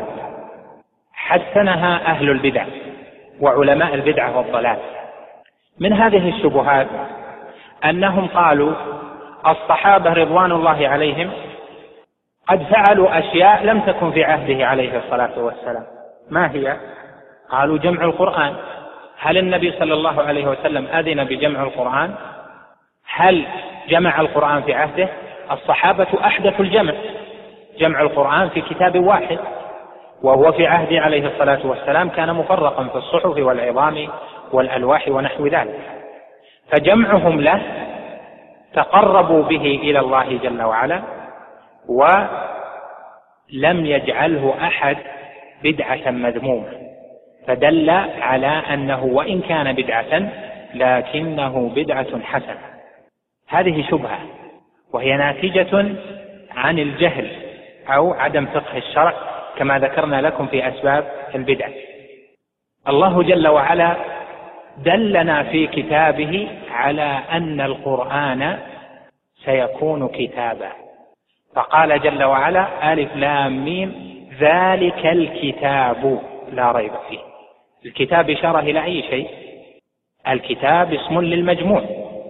حسنها أهل البدع وعلماء البدعة والضلال. من هذه الشبهات أنهم قالوا الصحابة رضوان الله عليهم قد فعلوا أشياء لم تكن في عهده عليه الصلاة والسلام. ما هي؟ قالوا جمع القرآن. هل النبي صلى الله عليه وسلم أذن بجمع القرآن؟ هل جمع القرآن في عهده؟ الصحابة أحدثوا جمع القرآن في كتاب واحد، وهو في عهده عليه الصلاة والسلام كان مفرقا في الصحف والعظام والألواح ونحو ذلك. فجمعهم له تقربوا به إلى الله جل وعلا، ولم يجعله أحد بدعة مذمومة، فدل على أنه وإن كان بدعة لكنه بدعة حسنة. هذه شبهة، وهي ناتجة عن الجهل أو عدم فقه الشرع كما ذكرنا لكم في أسباب البدع. الله جل وعلا دلنا في كتابه على أن القرآن سيكون كتابا، فقال جل وعلا ألف لام ميم ذلك الكتاب لا ريب فيه. الكتاب إشارة إلى أي شيء؟ الكتاب اسم للمجموع.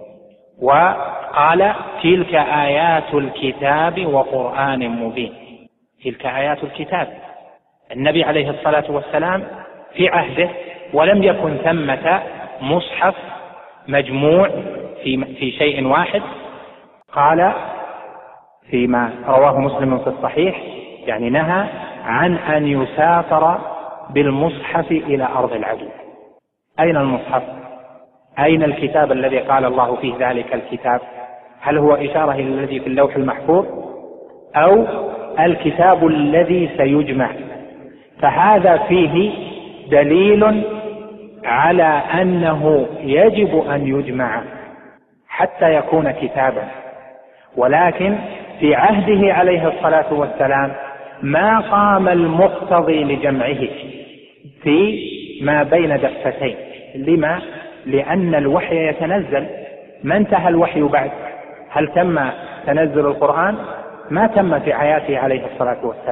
وقال تلك آيات الكتاب وقرآن مبين. تلك آيات الكتاب. النبي عليه الصلاة والسلام في عهده ولم يكن ثمة مصحف مجموع في شيء واحد. قال فيما رواه مسلم في الصحيح، يعني نهى عن أن يسافر بالمصحف إلى أرض العدو. أين المصحف؟ أين الكتاب الذي قال الله فيه ذلك الكتاب؟ هل هو إشارة إلى الذي في اللوح المحفوظ أو الكتاب الذي سيجمع؟ فهذا فيه دليل على أنه يجب أن يجمع حتى يكون كتابا، ولكن في عهده عليه الصلاة والسلام ما قام المقتضي لجمعه في ما بين دفتين. لما؟ لأن الوحي يتنزل. ما انتهى الوحي بعد؟ هل تم تنزل القرآن؟ ما تم في حياته عليه الصلاة والسلام.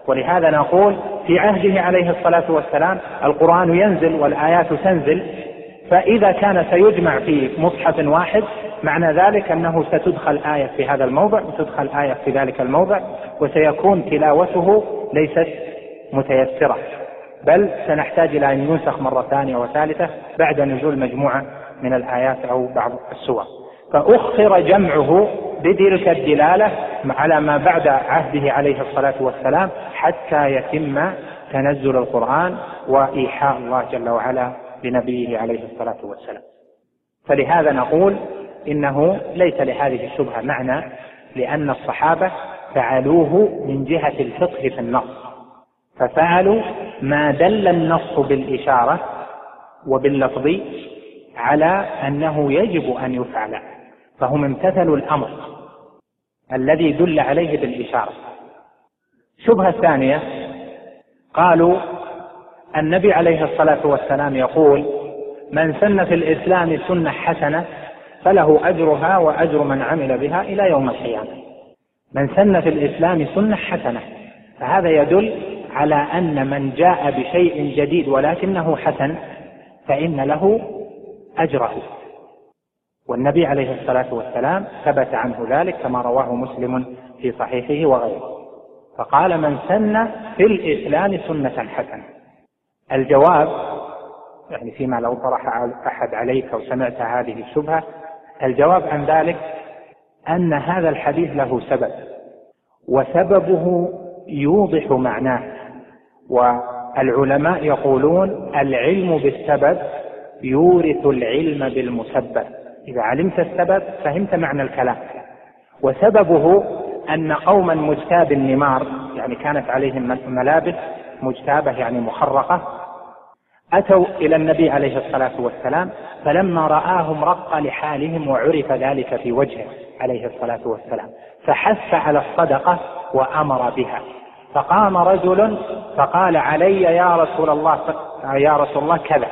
ولهذا نقول في عهده عليه الصلاة والسلام القرآن ينزل والآيات تنزل، فإذا كان سيجمع في مصحف واحد معنى ذلك أنه ستدخل آية في هذا الموضع وتدخل آية في ذلك الموضع، وسيكون تلاوته ليست متيسرة، بل سنحتاج إلى أن ينسخ مرة ثانية وثالثة بعد نزول مجموعة من الآيات أو بعض السور. فأخر جمعه بتلك الدلالة على ما بعد عهده عليه الصلاة والسلام حتى يتم تنزل القرآن وإيحاء الله جل وعلا لنبيه عليه الصلاة والسلام. فلهذا نقول إنه ليس لهذه الشبهة معنى، لأن الصحابة فعلوه من جهة الفقه في النص، ففعلوا ما دل النص بالإشارة وباللفظ على أنه يجب أن يفعل، فهم امتثلوا الأمر الذي دل عليه بالإشارة. شبهة ثانية، قالوا النبي عليه الصلاة والسلام يقول: من سن في الإسلام سنة حسنة فله أجرها وأجر من عمل بها إلى يوم القيامة. من سن في الإسلام سنة حسنة، فهذا يدل على أن من جاء بشيء جديد ولكنه حسن فإن له أجره، والنبي عليه الصلاة والسلام ثبت عنه ذلك كما رواه مسلم في صحيحه وغيره، فقال: من سن في الإسلام سنة حسنة. الجواب يعني فيما لو طرح أحد عليك وسمعت هذه الشبهة، الجواب عن ذلك أن هذا الحديث له سبب، وسببه يوضح معناه. والعلماء يقولون: العلم بالسبب يورث العلم بالمسبب. إذا علمت السبب فهمت معنى الكلام. وسببه أن قوما مجتاب النمار، يعني كانت عليهم ملابس مجتابة يعني مخرقة، أتوا إلى النبي عليه الصلاة والسلام، فلما رآهم رق لحالهم وعرف ذلك في وجهه عليه الصلاة والسلام، فحث على الصدقة وأمر بها. فقام رجل فقال: علي يا رسول الله كذا.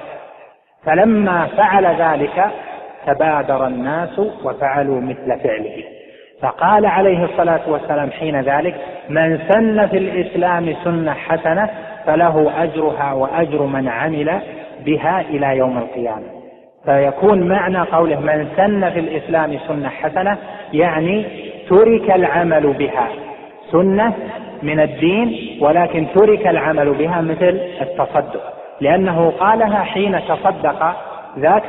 فلما فعل ذلك تبادر الناس وفعلوا مثل فعله. فقال عليه الصلاة والسلام حين ذلك: من سن في الإسلام سنة حسنة فله أجرها وأجر من عمل بها إلى يوم القيامة. فيكون معنى قوله من سن في الإسلام سنة حسنة يعني ترك العمل بها، سنة من الدين ولكن ترك العمل بها، مثل التصدق، لأنه قالها حين تصدق ذاك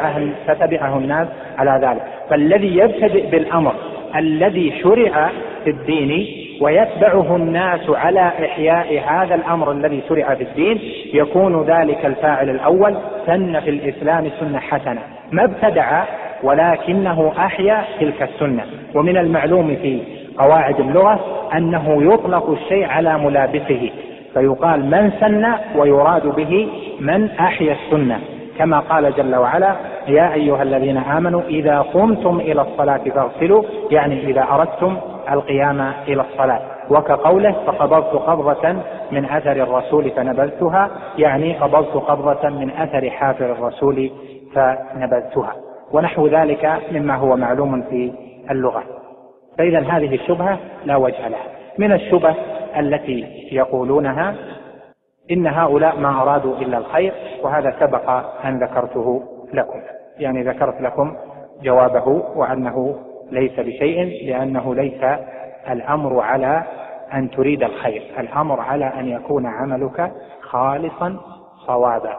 فتبعه الناس على ذلك. فالذي يبتدئ بالأمر الذي شرع في الدين ويتبعه الناس على إحياء هذا الأمر الذي شرع في الدين، يكون ذلك الفاعل الأول سن في الإسلام سنة حسنة، ما ابتدع ولكنه أحيا تلك السنة. ومن المعلوم في قواعد اللغة أنه يطلق الشيء على ملابسه، فيقال من سن ويراد به من أحيا السنة، كما قال جل وعلا: يا أيها الذين آمنوا إذا قمتم إلى الصلاة فاغسلوا، يعني إذا أردتم القيام إلى الصلاة. وكقوله: فقبضت قبضة من أثر الرسول فنبذتها، يعني قبضت قبضة من أثر حافر الرسول فنبذتها، ونحو ذلك مما هو معلوم في اللغة. فإذا هذه الشبهة لا وجه لها. من الشبه التي يقولونها إن هؤلاء ما أرادوا إلا الخير، وهذا سبق أن ذكرته لكم، يعني ذكرت لكم جوابه وأنه ليس بشيء، لأنه ليس الأمر على أن تريد الخير، الأمر على أن يكون عملك خالصا صوابا.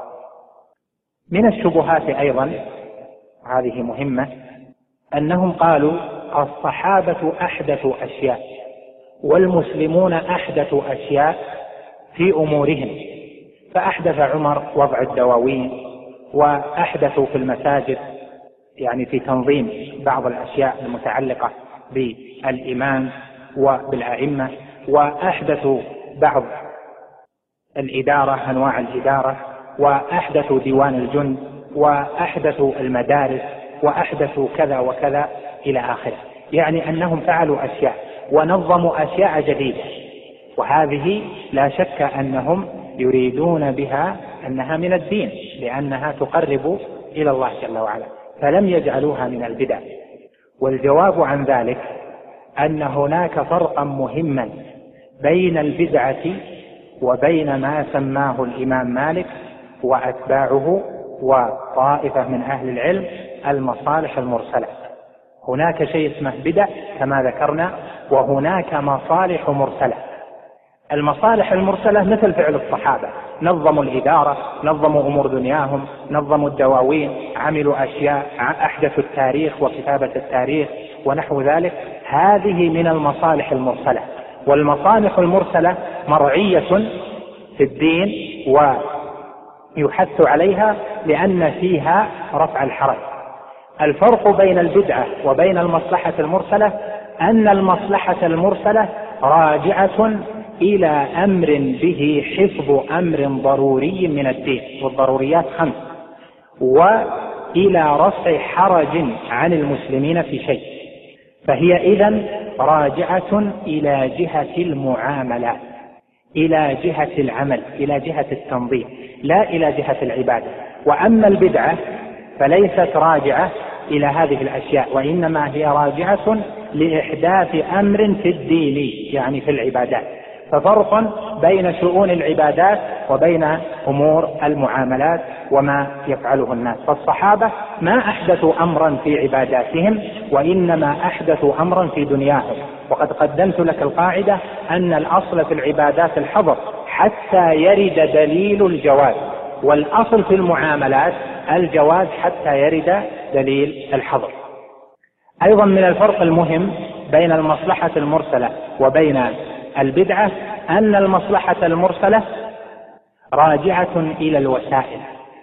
من الشبهات أيضا، هذه مهمة، أنهم قالوا الصحابة أحدثوا أشياء والمسلمون أحدثوا أشياء في أمورهم، فأحدث عمر وضع الدواوين، وأحدثوا في المساجد يعني في تنظيم بعض الأشياء المتعلقة بالإمام وبالأئمة، وأحدثوا بعض الإدارة أنواع الإدارة، وأحدثوا ديوان الجند، وأحدثوا المدارس، وأحدثوا كذا وكذا إلى آخره. يعني أنهم فعلوا أشياء ونظموا أشياء جديدة، وهذه لا شك أنهم يريدون بها أنها من الدين، لأنها تقرب إلى الله جل وعلا، فلم يجعلوها من البدع. والجواب عن ذلك أن هناك فرقا مهما بين البدعة وبين ما سماه الإمام مالك وأتباعه وطائفة من أهل العلم المصالح المرسلة. هناك شيء اسمه بدع كما ذكرنا، وهناك مصالح مرسلة. المصالح المرسلة مثل فعل الصحابة، نظموا الإدارة، نظموا أمور دنياهم، نظموا الدواوين، عملوا أشياء، أحدثوا التاريخ وكتابة التاريخ ونحو ذلك. هذه من المصالح المرسلة. والمصالح المرسلة مرعية في الدين ويحث عليها لأن فيها رفع الحرج. الفرق بين البدعة وبين المصلحة المرسلة أن المصلحة المرسلة راجعة إلى أمر به حفظ أمر ضروري من الدين، والضروريات 5، وإلى رفع حرج عن المسلمين في شيء، فهي إذن راجعة إلى جهة المعاملات، إلى جهة العمل، إلى جهة التنظيم، لا إلى جهة العبادة. وأما البدعة فليست راجعة إلى هذه الأشياء، وإنما هي راجعة لإحداث أمر في الدين، يعني في العبادات. ففرق بين شؤون العبادات وبين أمور المعاملات وما يفعله الناس. فالصحابة ما أحدثوا أمرا في عباداتهم، وإنما أحدثوا أمرا في دنياهم. وقد قدمت لك القاعدة أن الأصل في العبادات الحظر حتى يرد دليل الجواز، والأصل في المعاملات الجواز حتى يرد دليل الحظر. أيضا من الفرق المهم بين المصلحة المرسلة وبين البدعة أن المصلحة المرسلة راجعة إلى الوسائل،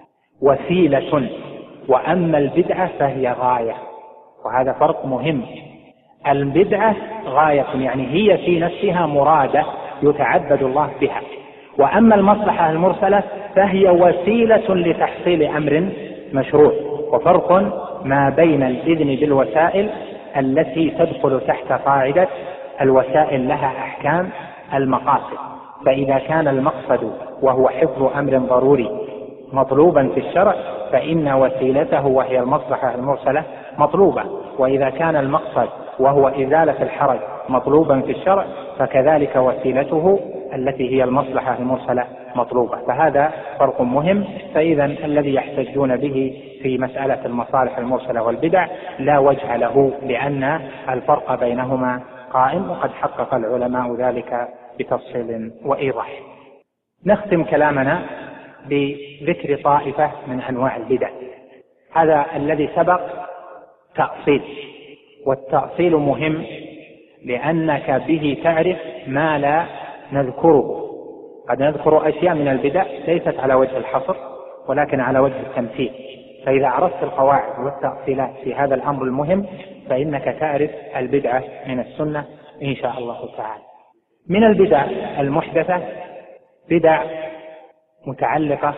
وسيلة، وأما البدعة فهي غاية. وهذا فرق مهم. البدعة غاية، يعني هي في نفسها مرادة يتعبد الله بها، وأما المصلحة المرسلة فهي وسيلة لتحصيل أمر مشروع. وفرق ما بين الإذن بالوسائل التي تدخل تحت قاعدة الوسائل لها أحكام المقاصد. فإذا كان المقصد وهو حفظ أمر ضروري مطلوبا في الشرع فإن وسيلته وهي المصلحة المرسلة مطلوبة، وإذا كان المقصد وهو إزالة الحرج مطلوبا في الشرع فكذلك وسيلته التي هي المصلحة المرسلة مطلوبة. فهذا فرق مهم. فإذا الذي يحتجون به في مسألة المصالح المرسلة والبدع لا وجه له، لأن الفرق بينهما قائم، وقد حقق العلماء ذلك بتفصيل وإيضاح. نختم كلامنا بذكر طائفة من أنواع البدع. هذا الذي سبق تأصيل، والتأصيل مهم لأنك به تعرف ما لا نذكره. قد نذكر أشياء من البدع ليست على وجه الحصر ولكن على وجه التمثيل. فإذا عرفت القواعد والتأصيلات في هذا الأمر المهم فإنك تعرف البدعة من السنة إن شاء الله تعالى. من البدع المحدثة بدع متعلقة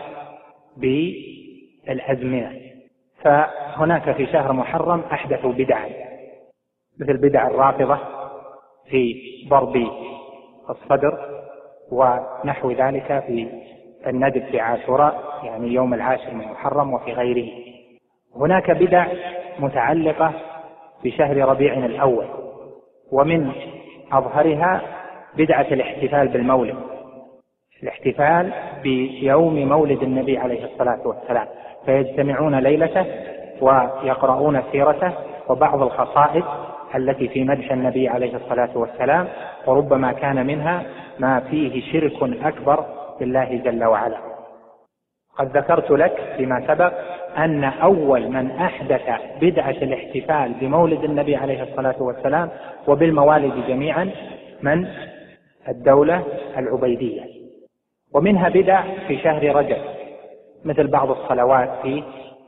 بالأزمنة. فهناك في شهر محرم أحدثوا بدعا مثل بدع الرافضة في ضرب الصدر ونحو ذلك، في الندب في عاشوراء يعني يوم العاشر من محرم وفي غيره. هناك بدع متعلقة بشهر ربيع الأول، ومن أظهرها بدعة الاحتفال بالمولد، الاحتفال بيوم مولد النبي عليه الصلاة والسلام، فيجتمعون ليلته ويقرؤون سيرته وبعض الخصائص التي في مدح النبي عليه الصلاة والسلام، وربما كان منها ما فيه شرك أكبر بالله جل وعلا. قد ذكرت لك فيما سبق أن أول من أحدث بدعة الاحتفال بمولد النبي عليه الصلاة والسلام وبالموالد جميعا من الدولة العبيدية. ومنها بدع في شهر رجب مثل بعض الصلوات فيه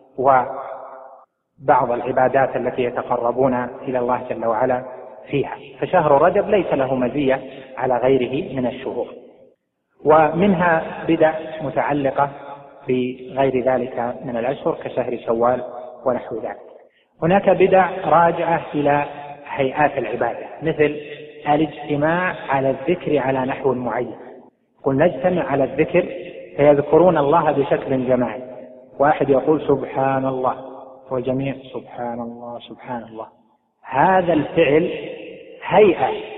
وبعض العبادات التي يتقربون إلى الله جل وعلا فيها. فشهر رجب ليس له مزية على غيره من الشهور. ومنها بدع متعلقة بغير ذلك من الأشهر كشهر شوال ونحو ذلك. هناك بدع راجعة إلى هيئات العبادة مثل الاجتماع على الذكر على نحو معين. قل نجتمع على الذكر فيذكرون الله بشكل جماعي، واحد يقول سبحان الله والجميع سبحان الله سبحان الله. هذا الفعل هيئة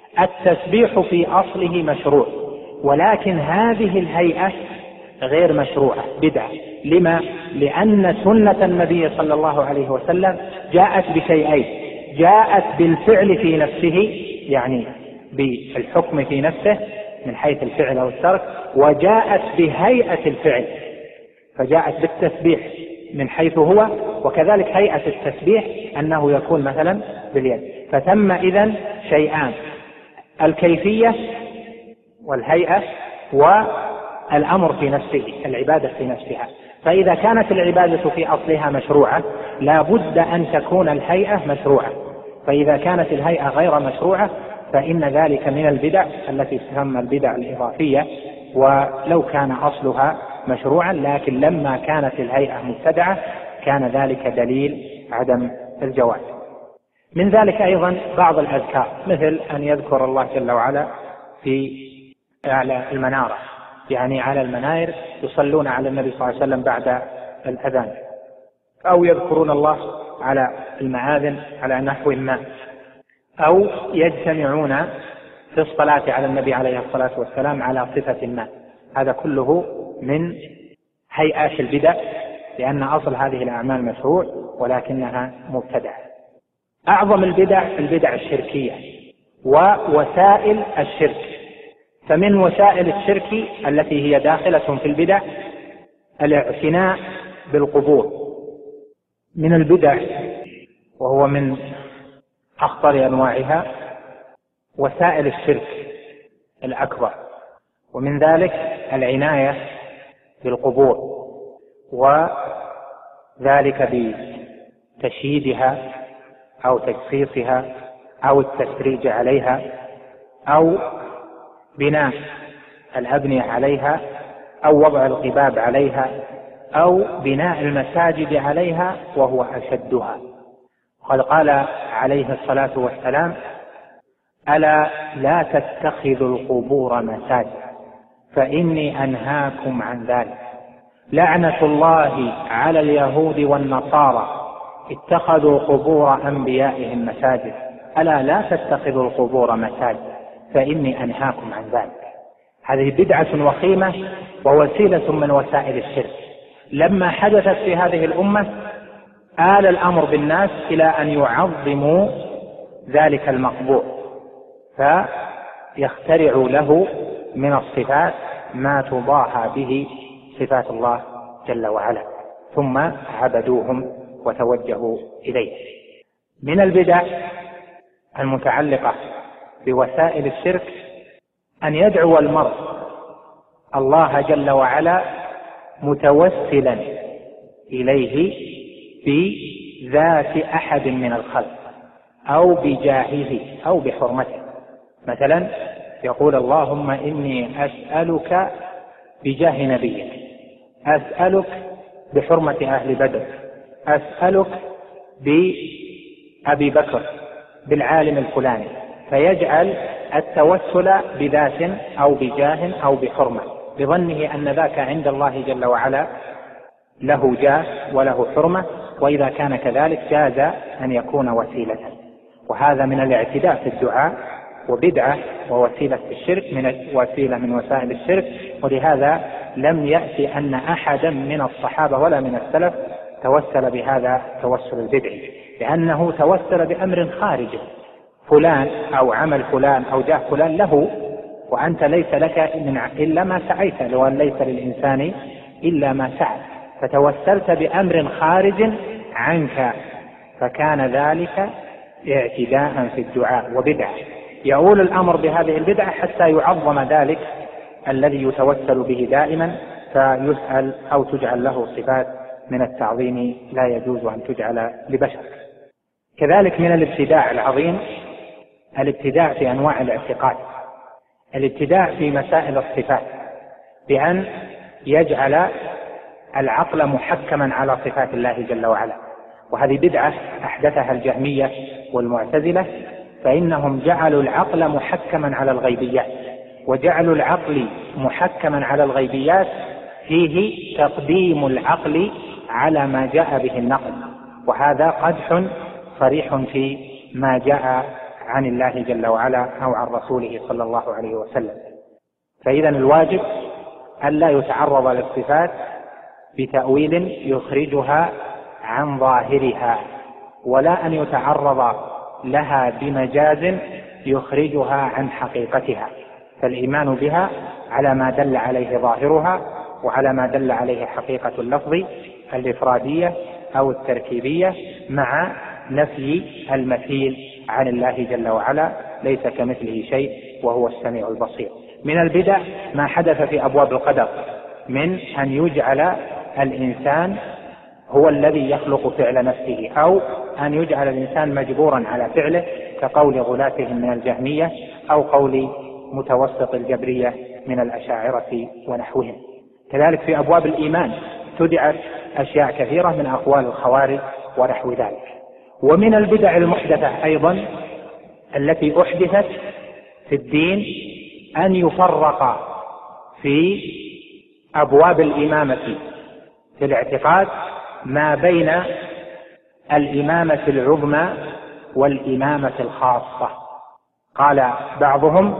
التسبيح في أصله مشروع، ولكن هذه الهيئة غير مشروعة، بدعة. لما؟ لأن سنة النبي صلى الله عليه وسلم جاءت بشيئين: جاءت بالفعل في نفسه، يعني بالحكم في نفسه من حيث الفعل أو الترك، وجاءت بهيئة الفعل، فجاءت بالتسبيح من حيث هو، وكذلك هيئة التسبيح أنه يكون مثلا باليد. فتم إذن شيئان: الكيفية والهيئة، والأمر في نفسه، العبادة في نفسها. فإذا كانت العبادة في أصلها مشروعة لا بد أن تكون الهيئة مشروعة، فإذا كانت الهيئة غير مشروعة فإن ذلك من البدع التي تسمى البدع الإضافية، ولو كان أصلها مشروعا لكن لما كانت الهيئة مبتدعة كان ذلك دليل عدم الجواز. من ذلك أيضا بعض الأذكار، مثل أن يذكر الله جل وعلا في أعلى المنارة، يعني على المناير يصلون على النبي صلى الله عليه وسلم بعد الأذان، أو يذكرون الله على المعاذن على نحو ما، أو يجتمعون في الصلاة على النبي عليه الصلاة والسلام على صفة ما. هذا كله من هيئات البدع، لأن أصل هذه الأعمال مشروع ولكنها مبتدعة. أعظم البدع الشركية ووسائل الشرك. فمن وسائل الشرك التي هي داخلة في البدع الاعتناء بالقبور. من البدع وهو من أخطر أنواعها وسائل الشرك الأكبر، ومن ذلك العناية بالقبور، وذلك بتشييدها أو تجصيصها أو التسريج عليها أو بناء الأبنية عليها أو وضع القباب عليها أو بناء المساجد عليها وهو أشدها. قد قال عليه الصلاة والسلام: ألا لا تتخذوا القبور مساجد فإني أنهاكم عن ذلك، لعنة الله على اليهود والنصارى اتخذوا قبور أنبيائهم مساجد، ألا لا تتخذوا القبور مساجد فإني أنهاكم عن ذلك. هذه بدعة وخيمة ووسيلة من وسائل الشرك. لما حدثت في هذه الأمة آل الأمر بالناس إلى أن يعظموا ذلك المقبور، فيخترعوا له من الصفات ما تضاهى به صفات الله جل وعلا، ثم عبدوهم وتوجهوا إليه. من البدع المتعلقة بوسائل الشرك أن يدعو المرء الله جل وعلا متوسلا إليه بذات أحد من الخلق أو بجاهه أو بحرمته. مثلا يقول: اللهم إني أسألك بجاه نبيك، أسألك بحرمة أهل بدر، أسألك بأبي بكر، بالعالم الفلاني، فيجعل التوسل بذات أو بجاه أو بحرمة بظنه أن ذاك عند الله جل وعلا له جاه وله حرمة، وإذا كان كذلك جاز أن يكون وسيلة. وهذا من الاعتداء في الدعاء وبدعة ووسيلة في الشرك، من وسيلة من وسائل الشرك. ولهذا لم يأتي أن أحدا من الصحابة ولا من السلف توسل بهذا التوسل البدعي، لأنه توسل بأمر خارج، فلان أو عمل فلان أو جاه فلان له، وأنت ليس لك إلا ما سعيت، لو أن ليس للإنسان إلا ما سعى، فتوسلت بأمر خارج عنك، فكان ذلك اعتداء في الدعاء وبدعة. يؤول الأمر بهذه البدعة حتى يعظم ذلك الذي يتوسل به دائما، فيسأل أو تجعل له صفات من التعظيم لا يجوز أن تجعل لبشر. كذلك من الابتداع العظيم الابتداع في أنواع الاعتقاد، الابتداع في مسائل الصفات، بأن يجعل العقل محكما على صفات الله جل وعلا. وهذه بدعة أحدثها الجهمية والمعتزلة، فإنهم جعلوا العقل محكما على الغيبيات، وجعلوا العقل محكما على الغيبيات فيه تقديم العقل على ما جاء به النقل، وهذا قدح صريح في ما جاء عن الله جل وعلا أو عن رسوله صلى الله عليه وسلم. فإذا الواجب ألا يتعرض للصفات بتأويل يخرجها عن ظاهرها، ولا أن يتعرض لها بمجاز يخرجها عن حقيقتها، فالإيمان بها على ما دل عليه ظاهرها وعلى ما دل عليه حقيقة اللفظ الإفرادية أو التركيبية، مع نفي المثيل عن الله جل وعلا، ليس كمثله شيء وهو السميع البصير. من البدع ما حدث في أبواب القدر من أن يجعل الإنسان هو الذي يخلق فعل نفسه، أو أن يجعل الإنسان مجبورا على فعله، كقول غلاتهم من الجهمية أو قول متوسط الجبرية من الأشاعرة ونحوهم. كذلك في أبواب الإيمان تدعت أشياء كثيرة من أقوال الخوارج ونحو ذلك. ومن البدع المحدثة أيضا التي أحدثت في الدين أن يفرق في أبواب الإمامة في الاعتقاد ما بين الإمامة العظمى والإمامة الخاصة. قال بعضهم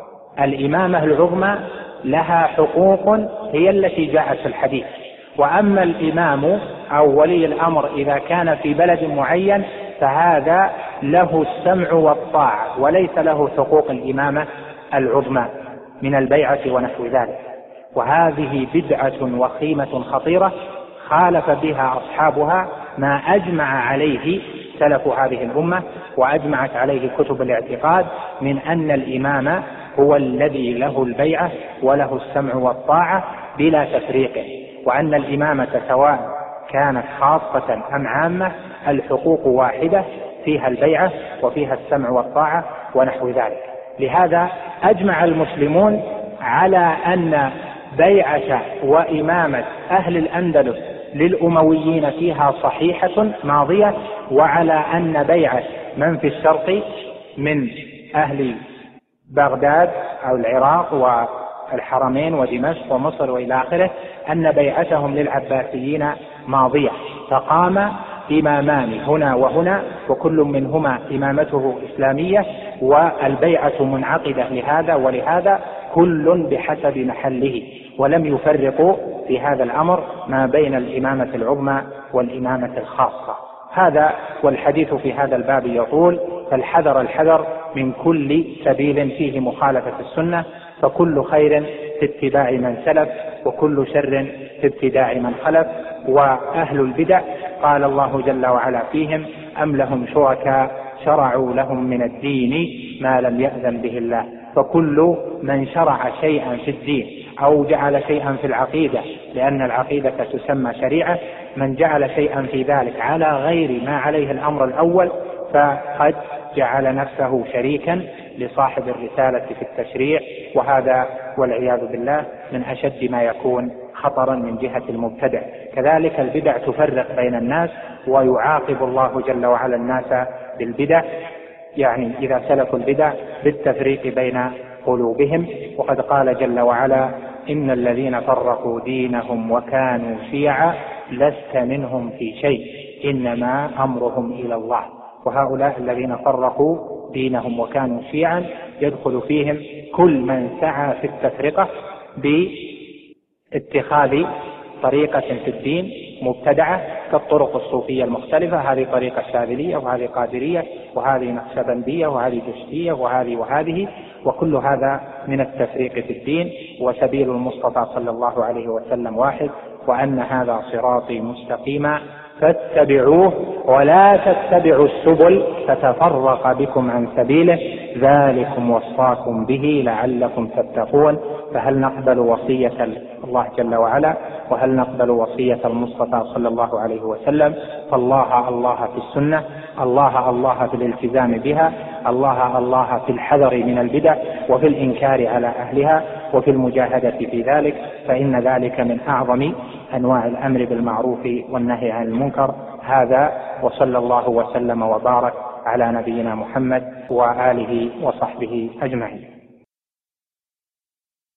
الإمامة العظمى لها حقوق هي التي جاءت في الحديث، وأما الإمام أو ولي الأمر إذا كان في بلد معين فهذا له السمع والطاعة وليس له حقوق الإمامة العظمى من البيعة ونحو ذلك. وهذه بدعة وخيمة خطيرة خالف بها أصحابها ما أجمع عليه سلف هذه الأمة وأجمعت عليه كتب الاعتقاد من أن الإمام هو الذي له البيعة وله السمع والطاعة بلا تفريق، وأن الإمامة سواء كانت خاصة أم عامة الحقوق واحدة، فيها البيعة وفيها السمع والطاعة ونحو ذلك. لهذا أجمع المسلمون على أن بيعة وإمامة أهل الأندلس للأمويين فيها صحيحة ماضية، وعلى أن بيعة من في الشرق من أهل بغداد أو العراق والحرمين ودمشق ومصر وإلى آخره أن بيعتهم للعباسيين ماضية. فقام إمامان هنا وهنا وكل منهما إمامته إسلامية، والبيعة منعقدة لهذا ولهذا كل بحسب محله، ولم يفرقوا في هذا الأمر ما بين الإمامة العظمى والإمامة الخاصة. هذا والحديث في هذا الباب يطول، فالحذر الحذر من كل سبيل فيه مخالفة السنة، فكل خير في اتباع من سلف وكل شر في ابتداع من خلف. وأهل البدع قال الله جل وعلا فيهم أم لهم شركاء شرعوا لهم من الدين ما لم يأذن به الله. فكل من شرع شيئا في الدين أو جعل شيئا في العقيدة، لأن العقيدة تسمى شريعة، من جعل شيئا في ذلك على غير ما عليه الأمر الأول فقد جعل نفسه شريكا لصاحب الرسالة في التشريع، وهذا والعياذ بالله من أشد ما يكون خطرا من جهة المبتدع. كذلك البدع تفرق بين الناس، ويعاقب الله جل وعلا الناس بالبدع، يعني إذا سلكوا البدع بالتفريق بين قلوبهم. وقد قال جل وعلا إن الذين فرقوا دينهم وكانوا شيعا لست منهم في شيء إنما أمرهم إلى الله. وهؤلاء الذين فرقوا دينهم وكانوا شيعا يدخل فيهم كل من سعى في التفرقة باتخاذ طريقة في الدين مبتدعة كالطرق الصوفية المختلفة، هذه طريقة شاذلية وهذه قادرية وهذه نقشبندية وهذه جشتية وهذه وكل هذا من التفريق في الدين. وسبيل المصطفى صلى الله عليه وسلم واحد، وأن هذا صراطي مستقيما فاتبعوه ولا تتبعوا السبل فتفرق بكم عن سبيله ذلكم وصاكم به لعلكم تتقون. فهل نقبل وصية الله جل وعلا وهل نقبل وصية المصطفى صلى الله عليه وسلم؟ فالله الله في السنة، الله في الالتزام بها، الله في الحذر من البدع وفي الإنكار على أهلها وفي المجاهدة في ذلك، فإن ذلك من أعظم أنواع الأمر بالمعروف والنهي عن المنكر. هذا وصلى الله وسلم وبارك على نبينا محمد وآله وصحبه أجمعين.